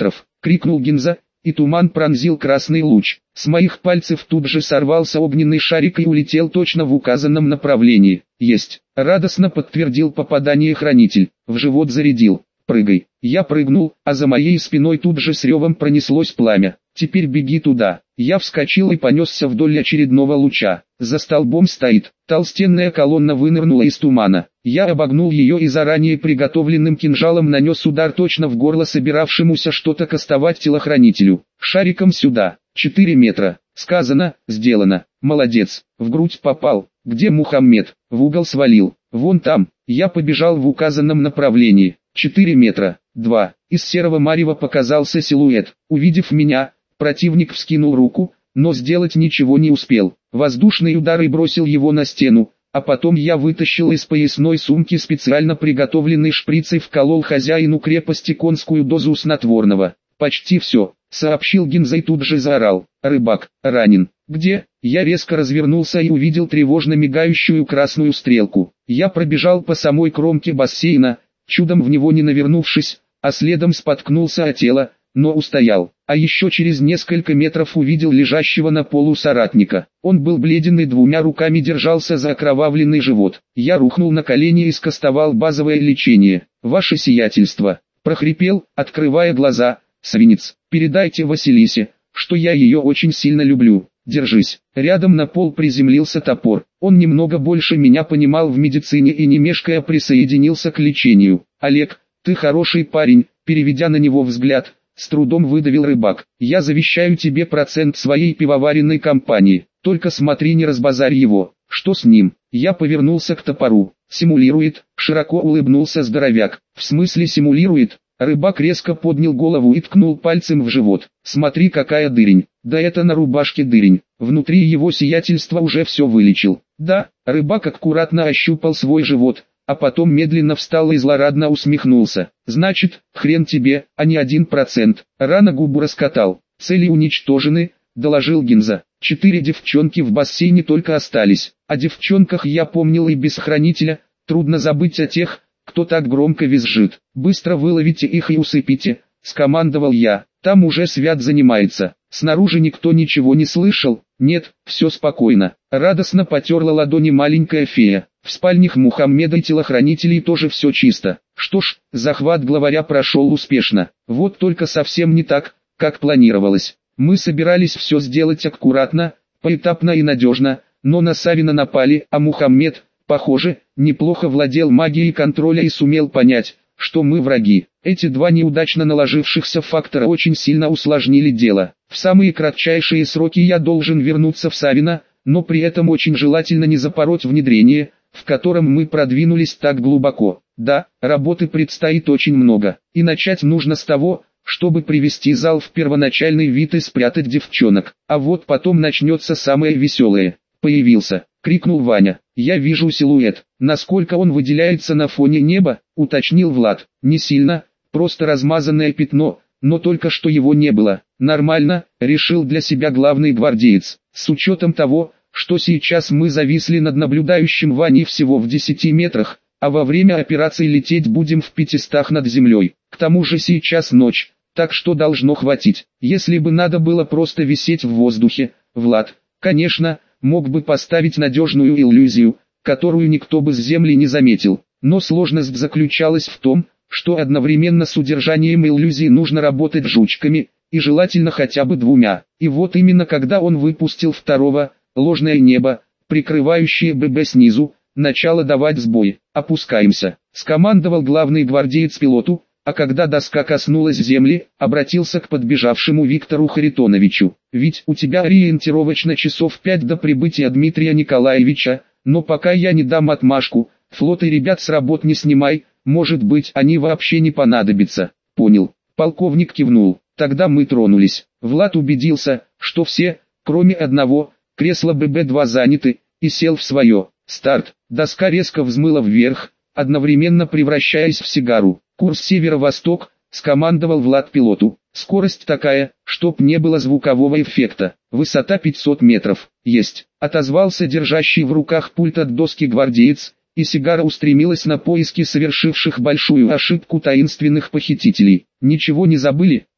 крикнул Гинза, и туман пронзил красный луч. С моих пальцев тут же сорвался огненный шарик и улетел точно в указанном направлении. Есть. Радостно подтвердил попадание хранитель. В живот зарядил. Прыгай. Я прыгнул, а за моей спиной тут же с ревом пронеслось пламя. Теперь беги туда. Я вскочил и понесся вдоль очередного луча. За столбом стоит. Толстенная колонна вынырнула из тумана. Я обогнул ее и заранее приготовленным кинжалом нанес удар точно в горло собиравшемуся что-то кастовать телохранителю. Шариком сюда. 4 метра. Сказано, сделано. Молодец. В грудь попал. Где Мухаммед? В угол свалил. Вон там. Я побежал в указанном направлении. 4 метра. 2. Из серого марева показался силуэт. Увидев меня, противник вскинул руку, но сделать ничего не успел. Воздушный удар и бросил его на стену, а потом я вытащил из поясной сумки специально приготовленный шприц и вколол хозяину крепости конскую дозу снотворного. «Почти все», — сообщил Гинза и тут же заорал. «Рыбак, ранен». «Где?» Я резко развернулся и увидел тревожно мигающую красную стрелку. Я пробежал по самой кромке бассейна, чудом в него не навернувшись, а следом споткнулся о тело, но устоял. А еще через несколько метров увидел лежащего на полу соратника. Он был бледен и двумя руками держался за окровавленный живот. Я рухнул на колени и скостовал базовое лечение. «Ваше сиятельство», — прохрипел, открывая глаза, — «свинец, передайте Василисе, что я ее очень сильно люблю. Держись». Рядом на пол приземлился топор. Он немного больше меня понимал в медицине и не мешкая присоединился к лечению. «Олег, ты хороший парень», переведя на него взгляд, с трудом выдавил рыбак. «Я завещаю тебе процент своей пивоваренной компании. Только смотри, не разбазарь его». «Что с ним?» Я повернулся к топору. «Симулирует», широко улыбнулся здоровяк. «В смысле симулирует?» Рыбак резко поднял голову и ткнул пальцем в живот. «Смотри, какая дырень. Да это на рубашке дырень. Внутри его сиятельства уже все вылечил». «Да». Рыбак аккуратно ощупал свой живот, а потом медленно встал и злорадно усмехнулся. «Значит, хрен тебе, а не 1%. Рано губу раскатал. Цели уничтожены», доложил Гинза. 4 девчонки в бассейне только остались. О девчонках я помнил и без хранителя, трудно забыть о тех, кто так громко визжит. «Быстро выловите их и усыпите», скомандовал я. «Там уже Свят занимается». Снаружи никто ничего не слышал. «Нет, все спокойно». Радостно потерла ладони маленькая фея. В спальнях Мухаммеда и телохранителей тоже все чисто. Что ж, захват главаря прошел успешно. Вот только совсем не так, как планировалось. Мы собирались все сделать аккуратно, поэтапно и надежно, но на Савина напали, а Мухаммед, похоже, неплохо владел магией контроля и сумел понять, что мы враги. Эти два неудачно наложившихся фактора очень сильно усложнили дело. В самые кратчайшие сроки я должен вернуться в Савино, но при этом очень желательно не запороть внедрение, в котором мы продвинулись так глубоко. Да, работы предстоит очень много, и начать нужно с того, чтобы привести зал в первоначальный вид и спрятать девчонок. А вот потом начнется самое веселое. «Появился!» — крикнул Ваня. «Я вижу силуэт. Насколько он выделяется на фоне неба?» — уточнил Влад. «Не сильно, просто размазанное пятно, но только что его не было». «Нормально», — решил для себя главный гвардеец. «С учетом того, что сейчас мы зависли над наблюдающим Ваней всего в 10 метрах, а во время операции лететь будем в 500 над землей. К тому же сейчас ночь, так что должно хватить. Если бы надо было просто висеть в воздухе, Влад, конечно, мог бы поставить надежную иллюзию, которую никто бы с земли не заметил. Но сложность заключалась в том, что одновременно с удержанием иллюзии нужно работать жучками, и желательно хотя бы 2. И вот именно когда он выпустил второго, ложное небо, прикрывающее ББ снизу, начало давать сбой. «Опускаемся», — скомандовал главный гвардеец пилоту, а когда доска коснулась земли, обратился к подбежавшему Виктору Харитоновичу. «Ведь у тебя ориентировочно часов 5 до прибытия Дмитрия Николаевича, но пока я не дам отмашку, флот и ребят с работ не снимай, может быть они вообще не понадобятся». «Понял». Полковник кивнул. Тогда мы тронулись. Влад убедился, что все, кроме одного, кресла ББ-2 заняты, и сел в свое. Старт. Доска резко взмыла вверх, одновременно превращаясь в сигару. «Курс северо-восток», — скомандовал Влад пилоту. «Скорость такая, чтоб не было звукового эффекта. Высота 500 метров. Есть», — отозвался держащий в руках пульт от доски гвардеец, и сигара устремилась на поиски совершивших большую ошибку таинственных похитителей. «Ничего не забыли?»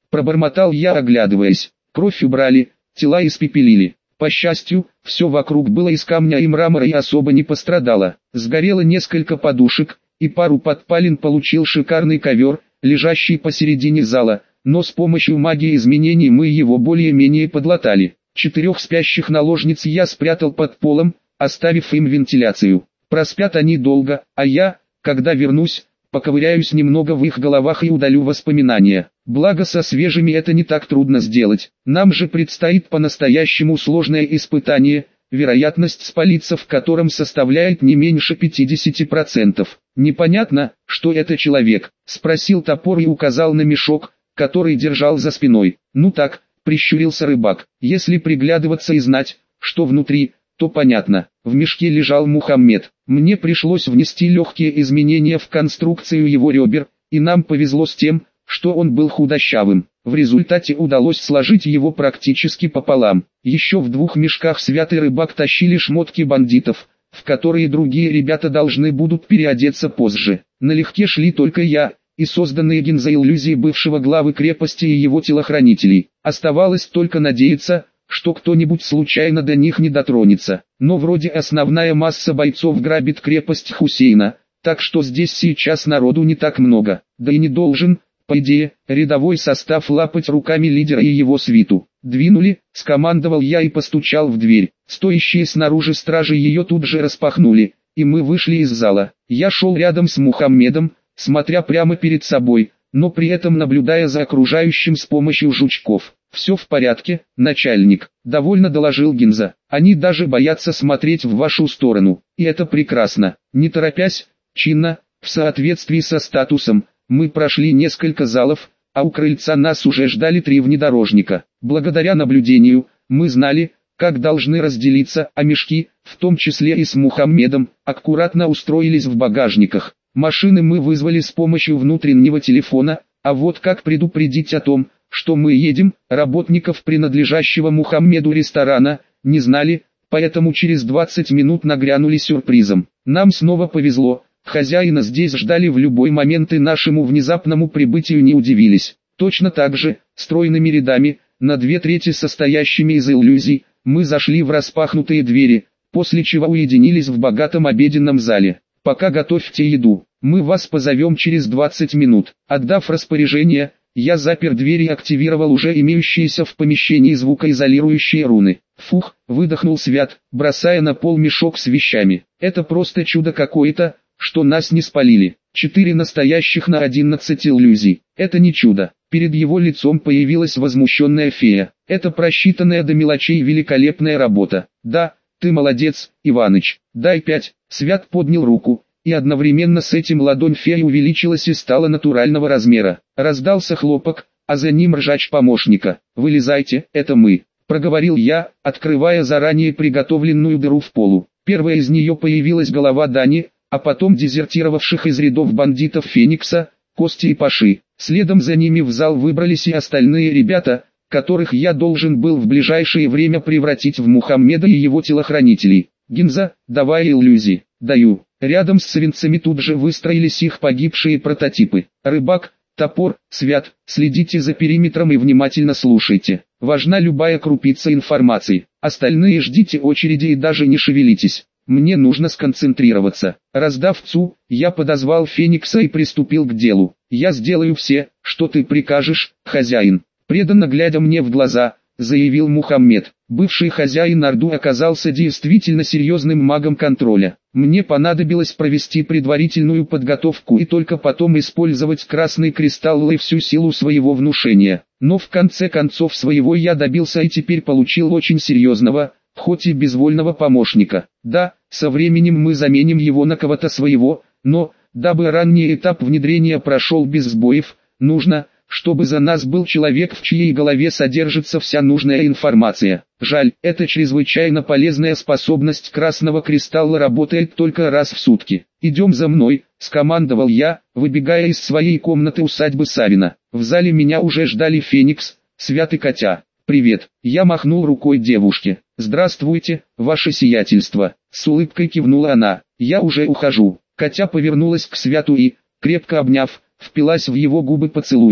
Пробормотал я, оглядываясь. Кровь убрали, тела испепелили. По счастью, все вокруг было из камня и мрамора и особо не пострадало. Сгорело несколько подушек, и пару подпалин получил шикарный ковер, лежащий посередине зала, но с помощью магии изменений мы его более-менее подлатали. 4 спящих наложниц я спрятал под полом, оставив им вентиляцию. Проспят они долго, а я, когда вернусь, поковыряюсь немного в их головах и удалю воспоминания. Благо со свежими это не так трудно сделать. Нам же предстоит по-настоящему сложное испытание, вероятность спалиться в котором составляет не меньше 50%. «Непонятно, что это человек?» — спросил топор и указал на мешок, который держал за спиной. «Ну так», — прищурился рыбак, — «если приглядываться и знать, что внутри, то понятно». В мешке лежал Мухаммед. Мне пришлось внести легкие изменения в конструкцию его ребер, и нам повезло с тем, что он был худощавым. В результате удалось сложить его практически пополам. Еще в 2 мешках святый рыбак тащили шмотки бандитов, в которые другие ребята должны будут переодеться позже. Налегке шли только я и созданные Гинзой иллюзии бывшего главы крепости и его телохранителей. Оставалось только надеяться, что кто-нибудь случайно до них не дотронется. Но вроде основная масса бойцов грабит крепость Хусейна, так что здесь сейчас народу не так много. Да и не должен, по идее, рядовой состав лапать руками лидера и его свиту. «Двинули», — скомандовал я и постучал в дверь. Стоящие снаружи стражи ее тут же распахнули, и мы вышли из зала. Я шел рядом с Мухаммедом, смотря прямо перед собой, но при этом наблюдая за окружающим с помощью жучков. «Все в порядке, начальник», — довольно доложил Гинза. «Они даже боятся смотреть в вашу сторону, и это прекрасно». Не торопясь, чинно, в соответствии со статусом, мы прошли несколько залов, а у крыльца нас уже ждали 3 внедорожника. Благодаря наблюдению, мы знали, как должны разделиться, а мешки, в том числе и с Мухаммедом, аккуратно устроились в багажниках. Машины мы вызвали с помощью внутреннего телефона, а вот как предупредить о том, что мы едем, работников принадлежащего Мухаммеду ресторана, не знали, поэтому через 20 минут нагрянули сюрпризом. Нам снова повезло, хозяина здесь ждали в любой момент и нашему внезапному прибытию не удивились. Точно так же, стройными рядами, на 2/3 состоящими из иллюзий, мы зашли в распахнутые двери, после чего уединились в богатом обеденном зале. «Пока готовьте еду, мы вас позовем через 20 минут». Отдав распоряжение, я запер дверь и активировал уже имеющиеся в помещении звукоизолирующие руны. «Фух», — выдохнул Свят, бросая на пол мешок с вещами. «Это просто чудо какое-то, что нас не спалили. 4 настоящих на 11 иллюзий. Это не чудо». Перед его лицом появилась возмущенная фея. «Это просчитанная до мелочей великолепная работа. Да, ты молодец, Иваныч. Дай 5». Свят поднял руку, и одновременно с этим ладонь феи увеличилась и стала натурального размера. Раздался хлопок, а за ним ржач помощника. «Вылезайте, это мы», — проговорил я, открывая заранее приготовленную дыру в полу. Первая из нее появилась голова Дани, а потом дезертировавших из рядов бандитов Феникса, Кости и Паши. Следом за ними в зал выбрались и остальные ребята, которых я должен был в ближайшее время превратить в Мухаммеда и его телохранителей. «Гинза, давай иллюзии». «Даю». Рядом с свинцами тут же выстроились их погибшие прототипы. «Рыбак, топор, Свят, следите за периметром и внимательно слушайте. Важна любая крупица информации. Остальные ждите очереди и даже не шевелитесь. Мне нужно сконцентрироваться». Раздав ЦУ, я подозвал Феникса и приступил к делу. «Я сделаю все, что ты прикажешь, хозяин». Преданно глядя мне в глаза, заявил Мухаммед. Бывший хозяин Орду оказался действительно серьезным магом контроля. Мне понадобилось провести предварительную подготовку и только потом использовать красный кристалл и всю силу своего внушения. Но в конце концов своего я добился и теперь получил очень серьезного, хоть и безвольного помощника. Да, со временем мы заменим его на кого-то своего, но, дабы ранний этап внедрения прошел без сбоев, нужно, чтобы за нас был человек, в чьей голове содержится вся нужная информация. Жаль, эта чрезвычайно полезная способность красного кристалла работает только раз в сутки. «Идем за мной», — скомандовал я, выбегая из своей комнаты усадьбы Савина. В зале меня уже ждали Феникс, Свят и Катя. «Привет», — я махнул рукой девушке. «Здравствуйте, ваше сиятельство», — с улыбкой кивнула она. «Я уже ухожу». Катя повернулась к Святу и, крепко обняв, впилась в его губы поцелуем.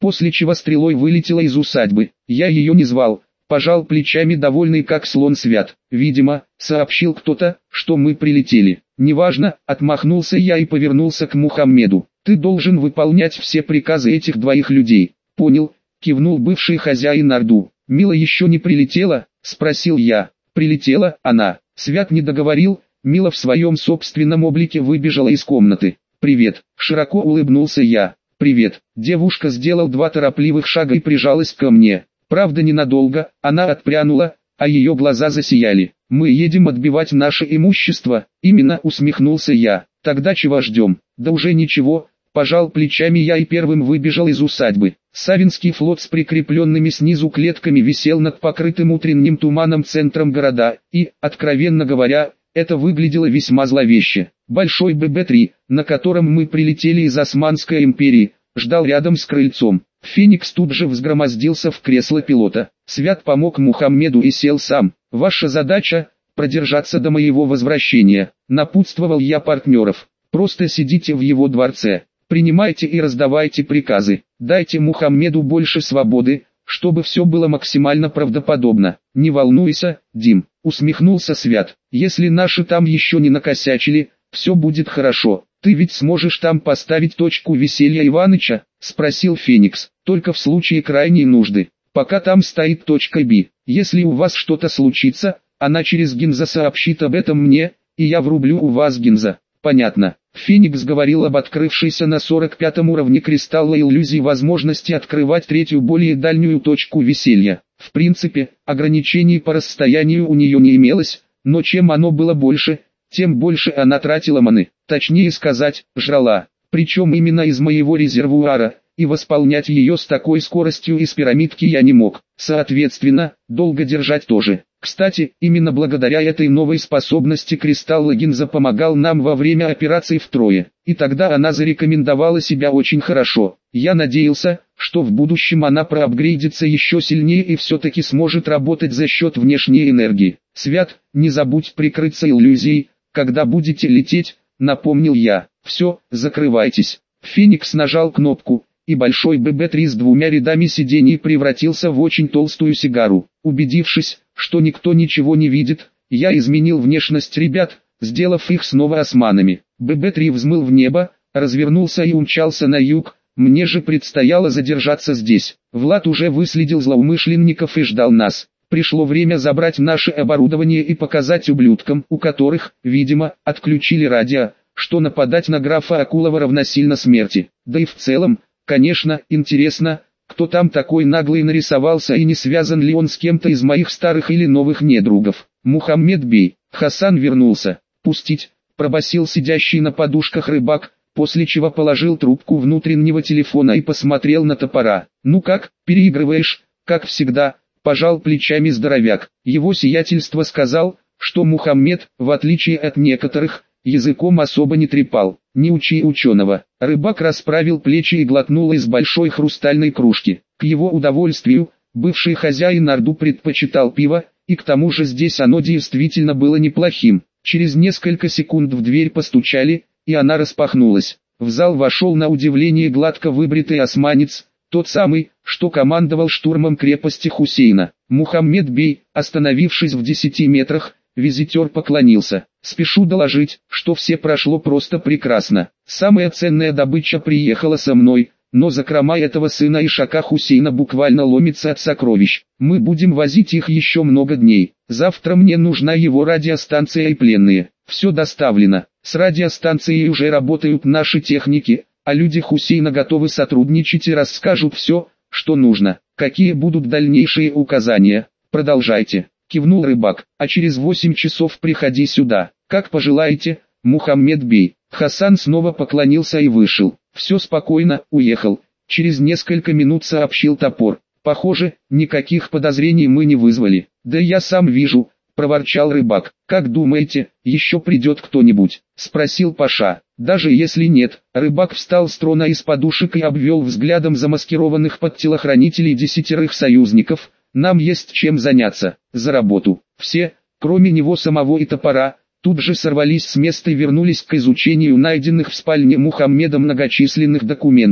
после чего стрелой вылетела из усадьбы. Я ее не звал, пожал плечами, довольный как слон Свят. Видимо, сообщил кто-то, что мы прилетели. Неважно, отмахнулся я и повернулся к Мухаммеду. Ты должен выполнять все приказы этих двоих людей. Понял, кивнул бывший хозяин Орду. Мила еще не прилетела? Спросил я. Прилетела она. Свят не договорил, Мила в своем собственном облике выбежала из комнаты. «Привет», широко улыбнулся я. «Привет». Девушка сделала 2 торопливых шага и прижалась ко мне. Правда ненадолго, она отпрянула, а ее глаза засияли. «Мы едем отбивать наше имущество», именно, усмехнулся я. «Тогда чего ждем?» «Да уже ничего», пожал плечами я и первым выбежал из усадьбы. Савинский флот с прикрепленными снизу клетками висел над покрытым утренним туманом центром города, и, откровенно говоря, это выглядело весьма зловеще. Большой ББ-3, на котором мы прилетели из Османской империи, ждал рядом с крыльцом. Феникс тут же взгромоздился в кресло пилота. Свят помог Мухаммеду и сел сам. «Ваша задача – продержаться до моего возвращения», – напутствовал я партнеров. «Просто сидите в его дворце. Принимайте и раздавайте приказы, дайте Мухаммеду больше свободы, чтобы все было максимально правдоподобно. Не волнуйся, Дим», усмехнулся Свят. «Если наши там еще не накосячили, все будет хорошо. Ты ведь сможешь там поставить точку веселья Иваныча?» спросил Феникс. «Только в случае крайней нужды. Пока там стоит точка Б. Если у вас что-то случится, она через Гинза сообщит об этом мне, и я врублю у вас Гинза». «Понятно». Феникс говорил об открывшейся на 45 уровне кристалла иллюзии возможности открывать третью более дальнюю точку веселья. В принципе, ограничений по расстоянию у нее не имелось, но чем оно было больше, тем больше она тратила маны. Точнее сказать, жрала. Причем именно из моего резервуара, и восполнять ее с такой скоростью из пирамидки я не мог. Соответственно, долго держать тоже. Кстати, именно благодаря этой новой способности кристалла Гинза помогал нам во время операции втрое. И тогда она зарекомендовала себя очень хорошо. Я надеялся, что в будущем она проапгрейдится еще сильнее и все-таки сможет работать за счет внешней энергии. «Свят, не забудь прикрыться иллюзией, когда будете лететь», напомнил я. «Все, закрывайтесь». Феникс нажал кнопку, и большой ББ-3 с 2 рядами сидений превратился в очень толстую сигару. Убедившись, что никто ничего не видит, я изменил внешность ребят, сделав их снова османами. ББ-3 взмыл в небо, развернулся и умчался на юг, мне же предстояло задержаться здесь. Влад уже выследил злоумышленников и ждал нас. Пришло время забрать наше оборудование и показать ублюдкам, у которых, видимо, отключили радио, что нападать на графа Акулова равносильно смерти. Да и в целом, конечно, интересно, кто там такой наглый нарисовался и не связан ли он с кем-то из моих старых или новых недругов. «Мухаммед бей, Хасан вернулся». «Пустить», пробасил сидящий на подушках рыбак, после чего положил трубку внутреннего телефона и посмотрел на топора. «Ну как, переигрываешь?» «Как всегда», пожал плечами здоровяк. Его сиятельство сказал, что Мухаммед, в отличие от некоторых, языком особо не трепал. «Не учи ученого». Рыбак расправил плечи и глотнул из большой хрустальной кружки. К его удовольствию, бывший хозяин Орду предпочитал пиво, и к тому же здесь оно действительно было неплохим. Через несколько секунд в дверь постучали, и она распахнулась. В зал вошел на удивление гладко выбритый османец, тот самый, что командовал штурмом крепости Хусейна. Мухаммед бей, остановившись в 10 метрах, визитер поклонился. «Спешу доложить, что все прошло просто прекрасно. Самая ценная добыча приехала со мной, но закрома этого сына Ишака Хусейна буквально ломится от сокровищ. Мы будем возить их еще много дней. Завтра мне нужна его радиостанция и пленные. Все доставлено. С радиостанцией уже работают наши техники, а люди Хусейна готовы сотрудничать и расскажут все, что нужно. Какие будут дальнейшие указания? Продолжайте». Кивнул рыбак. «А через 8 часов приходи сюда. Как пожелаете, Мухаммед бей». Хасан снова поклонился и вышел. «Все спокойно, уехал», через несколько минут сообщил топор. «Похоже, никаких подозрений мы не вызвали». «Да я сам вижу», проворчал рыбак. «Как думаете, еще придет кто-нибудь?» спросил Паша. «Даже если нет». Рыбак встал с трона из подушек и обвел взглядом замаскированных под телохранителей 10 союзников. «Нам есть чем заняться. За работу». Все, кроме него самого и топора, тут же сорвались с места и вернулись к изучению найденных в спальне Мухаммеда многочисленных документов.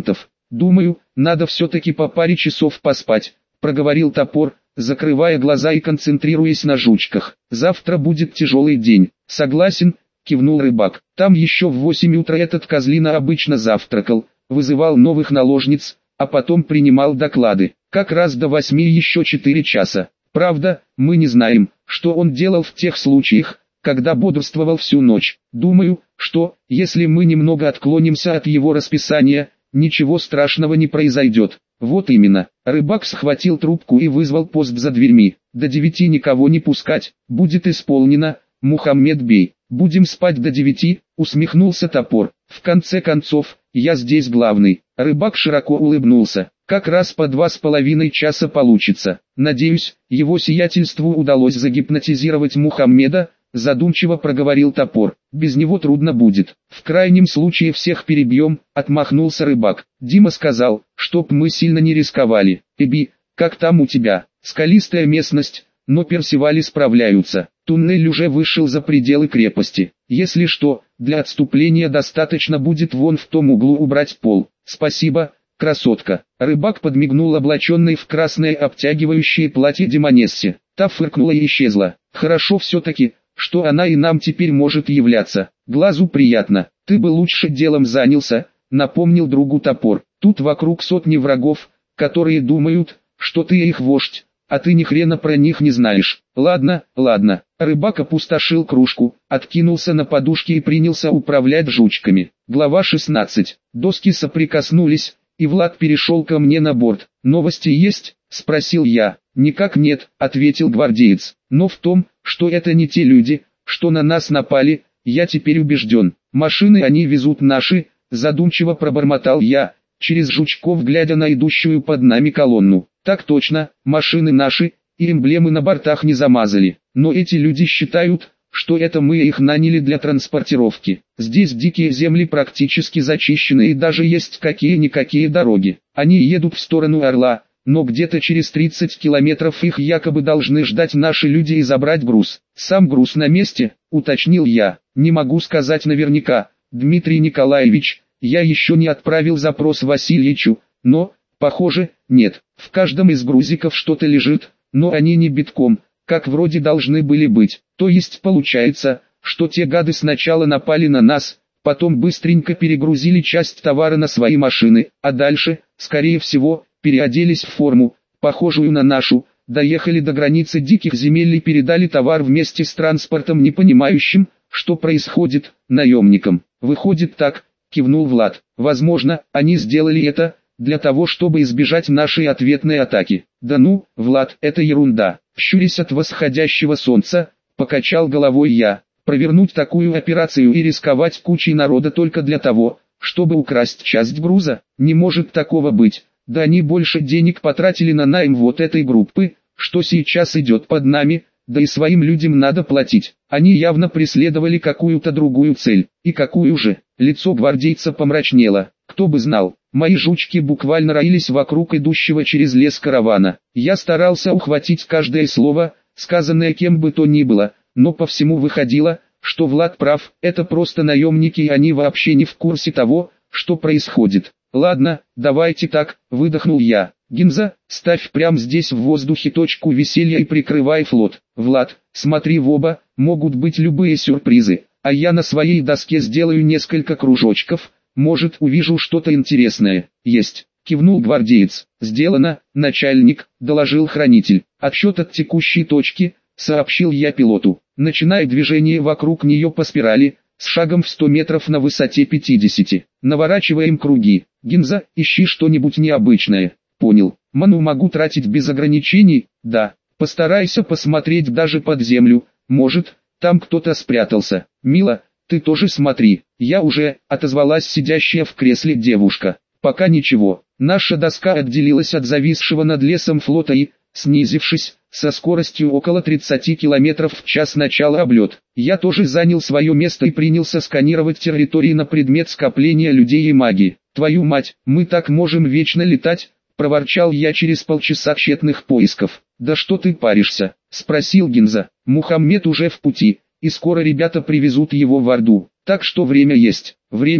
Думаю, надо все-таки по паре часов поспать, проговорил топор, закрывая глаза и концентрируясь на жучках. Завтра будет тяжелый день. Согласен, кивнул рыбак. Там еще в 8 утра этот козлина обычно завтракал, вызывал новых наложниц, а потом принимал доклады. Как раз до 8 еще 4 часа. Правда, мы не знаем, что он делал в тех случаях, когда бодрствовал всю ночь. Думаю, что, если мы немного отклонимся от его расписания, ничего страшного не произойдет. Вот именно. Рыбак схватил трубку и вызвал пост за дверьми. До 9 никого не пускать, будет исполнено, Мухаммед бей. Будем спать до 9, усмехнулся топор. В конце концов, я здесь главный. Рыбак широко улыбнулся. Как раз по 2,5 часа получится. Надеюсь, его сиятельству удалось загипнотизировать Мухаммеда, задумчиво проговорил топор. Без него трудно будет. В крайнем случае всех перебьем, отмахнулся рыбак. Дима сказал, чтоб мы сильно не рисковали. Эби, как там у тебя? Скалистая местность, но Персивали справляются. Туннель уже вышел за пределы крепости. Если что, для отступления достаточно будет вон в том углу убрать пол. Спасибо, красотка. Рыбак подмигнул облаченной в красное обтягивающее платье Демонессе. Та фыркнула и исчезла. Хорошо все-таки, что она и нам теперь может являться. Глазу приятно. Ты бы лучше делом занялся, напомнил другу топор. Тут вокруг сотни врагов, которые думают, что ты их вождь, а ты ни хрена про них не знаешь. Ладно, ладно. Рыбак опустошил кружку, откинулся на подушке и принялся управлять жучками. Глава 16. Доски соприкоснулись, и Влад перешел ко мне на борт. «Новости есть?» – спросил я. «Никак нет», – ответил гвардеец. «Но в том, что это не те люди, что на нас напали, я теперь убежден. Машины они везут наши», – задумчиво пробормотал я, через жучков глядя на идущую под нами колонну. «Так точно, машины наши, и эмблемы на бортах не замазали. Но эти люди считают, что это мы их наняли для транспортировки. Здесь дикие земли практически зачищены и даже есть какие-никакие дороги. Они едут в сторону Орла, но где-то через 30 километров их якобы должны ждать наши люди и забрать груз. Сам груз на месте, уточнил я. Не могу сказать наверняка, Дмитрий Николаевич, я еще не отправил запрос Васильевичу, но, похоже, нет. В каждом из грузиков что-то лежит, но они не битком, как вроде должны были быть. То есть получается, что те гады сначала напали на нас, потом быстренько перегрузили часть товара на свои машины, а дальше, скорее всего, переоделись в форму, похожую на нашу, доехали до границы диких земель и передали товар вместе с транспортом, не понимающим, что происходит, наемникам. Выходит так, кивнул Влад. Возможно, они сделали это для того, чтобы избежать нашей ответной атаки. Да ну, Влад, это ерунда. Щурясь от восходящего солнца, покачал головой я. Провернуть такую операцию и рисковать кучей народа только для того, чтобы украсть часть груза, не может такого быть. Да они больше денег потратили на найм вот этой группы, что сейчас идет под нами, да и своим людям надо платить. Они явно преследовали какую-то другую цель. И какую же? Лицо гвардейца помрачнело. Кто бы знал, мои жучки буквально роились вокруг идущего через лес каравана. Я старался ухватить каждое слово, сказанное кем бы то ни было, но по всему выходило, что Влад прав, это просто наемники и они вообще не в курсе того, что происходит. Ладно, давайте так, выдохнул я. Гинза, ставь прямо здесь в воздухе точку веселья и прикрывай флот. Влад, смотри в оба, могут быть любые сюрпризы, а я на своей доске сделаю несколько кружочков, может увижу что-то интересное. Есть, кивнул гвардеец. Сделано, начальник, доложил хранитель. Отсчет от текущей точки, сообщил я пилоту. Начинай движение вокруг нее по спирали, с шагом в 100 метров на высоте 50. Наворачиваем круги. Гинза, ищи что-нибудь необычное. Понял. Ману могу тратить без ограничений? Да. Постарайся посмотреть даже под землю, может, там кто-то спрятался. Мила, ты тоже смотри. Я уже, отозвалась сидящая в кресле девушка. Пока ничего. Наша доска отделилась от зависшего над лесом флота и, снизившись, со скоростью около 30 км в час начала облет. Я тоже занял свое место и принялся сканировать территории на предмет скопления людей и магии. Твою мать, мы так можем вечно летать, проворчал я через полчаса тщетных поисков. Да что ты паришься, спросил Гинза. Мухаммед уже в пути, и скоро ребята привезут его в Орду, так что время есть. Время-то,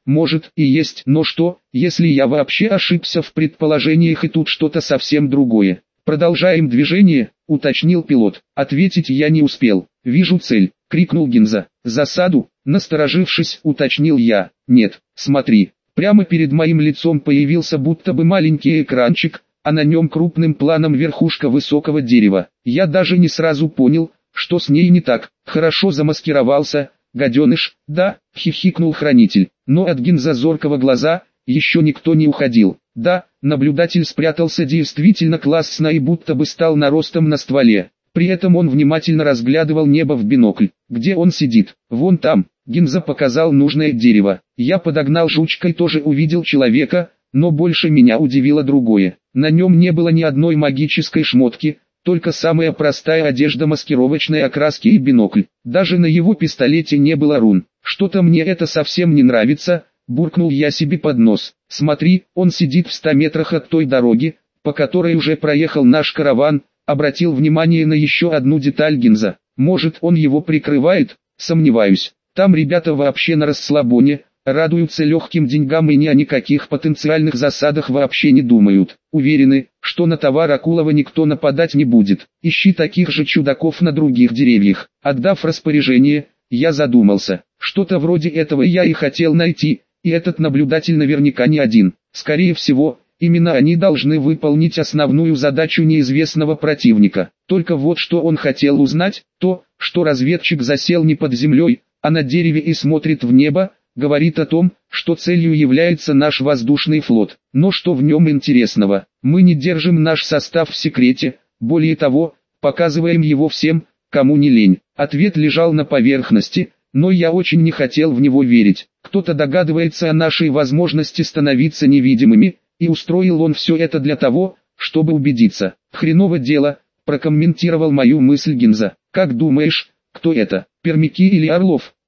Может и есть, но что, если я вообще ошибся в предположениях и тут что-то совсем другое? Продолжаем движение, уточнил пилот. Ответить я не успел. Вижу цель, крикнул Гинза. Засаду, насторожившись, уточнил я. Нет, смотри. Прямо перед моим лицом появился будто бы маленький экранчик, а на нем крупным планом верхушка высокого дерева. Я даже не сразу понял, что с ней не так. Хорошо замаскировался, гаденыш, да, хихикнул хранитель. Но от Гинза зоркого глаза еще никто не уходил. Да, наблюдатель спрятался действительно классно и будто бы стал наростом на стволе. При этом он внимательно разглядывал небо в бинокль. Где он сидит? Вон там. Гинза показал нужное дерево. Я подогнал жучкой, тоже увидел человека, но больше меня удивило другое. На нем не было ни одной магической шмотки, только самая простая одежда маскировочной окраски и бинокль. Даже на его пистолете не было рун. Что-то мне это совсем не нравится, буркнул я себе под нос. Смотри, он сидит в 100 метрах от той дороги, по которой уже проехал наш караван. Обратил внимание на еще одну деталь Гинза. Может, он его прикрывает? Сомневаюсь. Там ребята вообще на расслабоне, радуются легким деньгам и ни о никаких потенциальных засадах вообще не думают. Уверены, что на товар Акулова никто нападать не будет. Ищи таких же чудаков на других деревьях. Отдав распоряжение, я задумался. Что-то вроде этого я и хотел найти, и этот наблюдатель наверняка не один. Скорее всего, именно они должны выполнить основную задачу неизвестного противника. Только вот что он хотел узнать, то, что разведчик засел не под землей, а на дереве и смотрит в небо, говорит о том, что целью является наш воздушный флот. Но что в нем интересного? Мы не держим наш состав в секрете, более того, показываем его всем, кому не лень. Ответ лежал на поверхности, но я очень не хотел в него верить. Кто-то догадывается о нашей возможности становиться невидимыми, и устроил он все это для того, чтобы убедиться. Хреново дело, прокомментировал мою мысль Гинза. Как думаешь, кто это, пермяки или Орлов?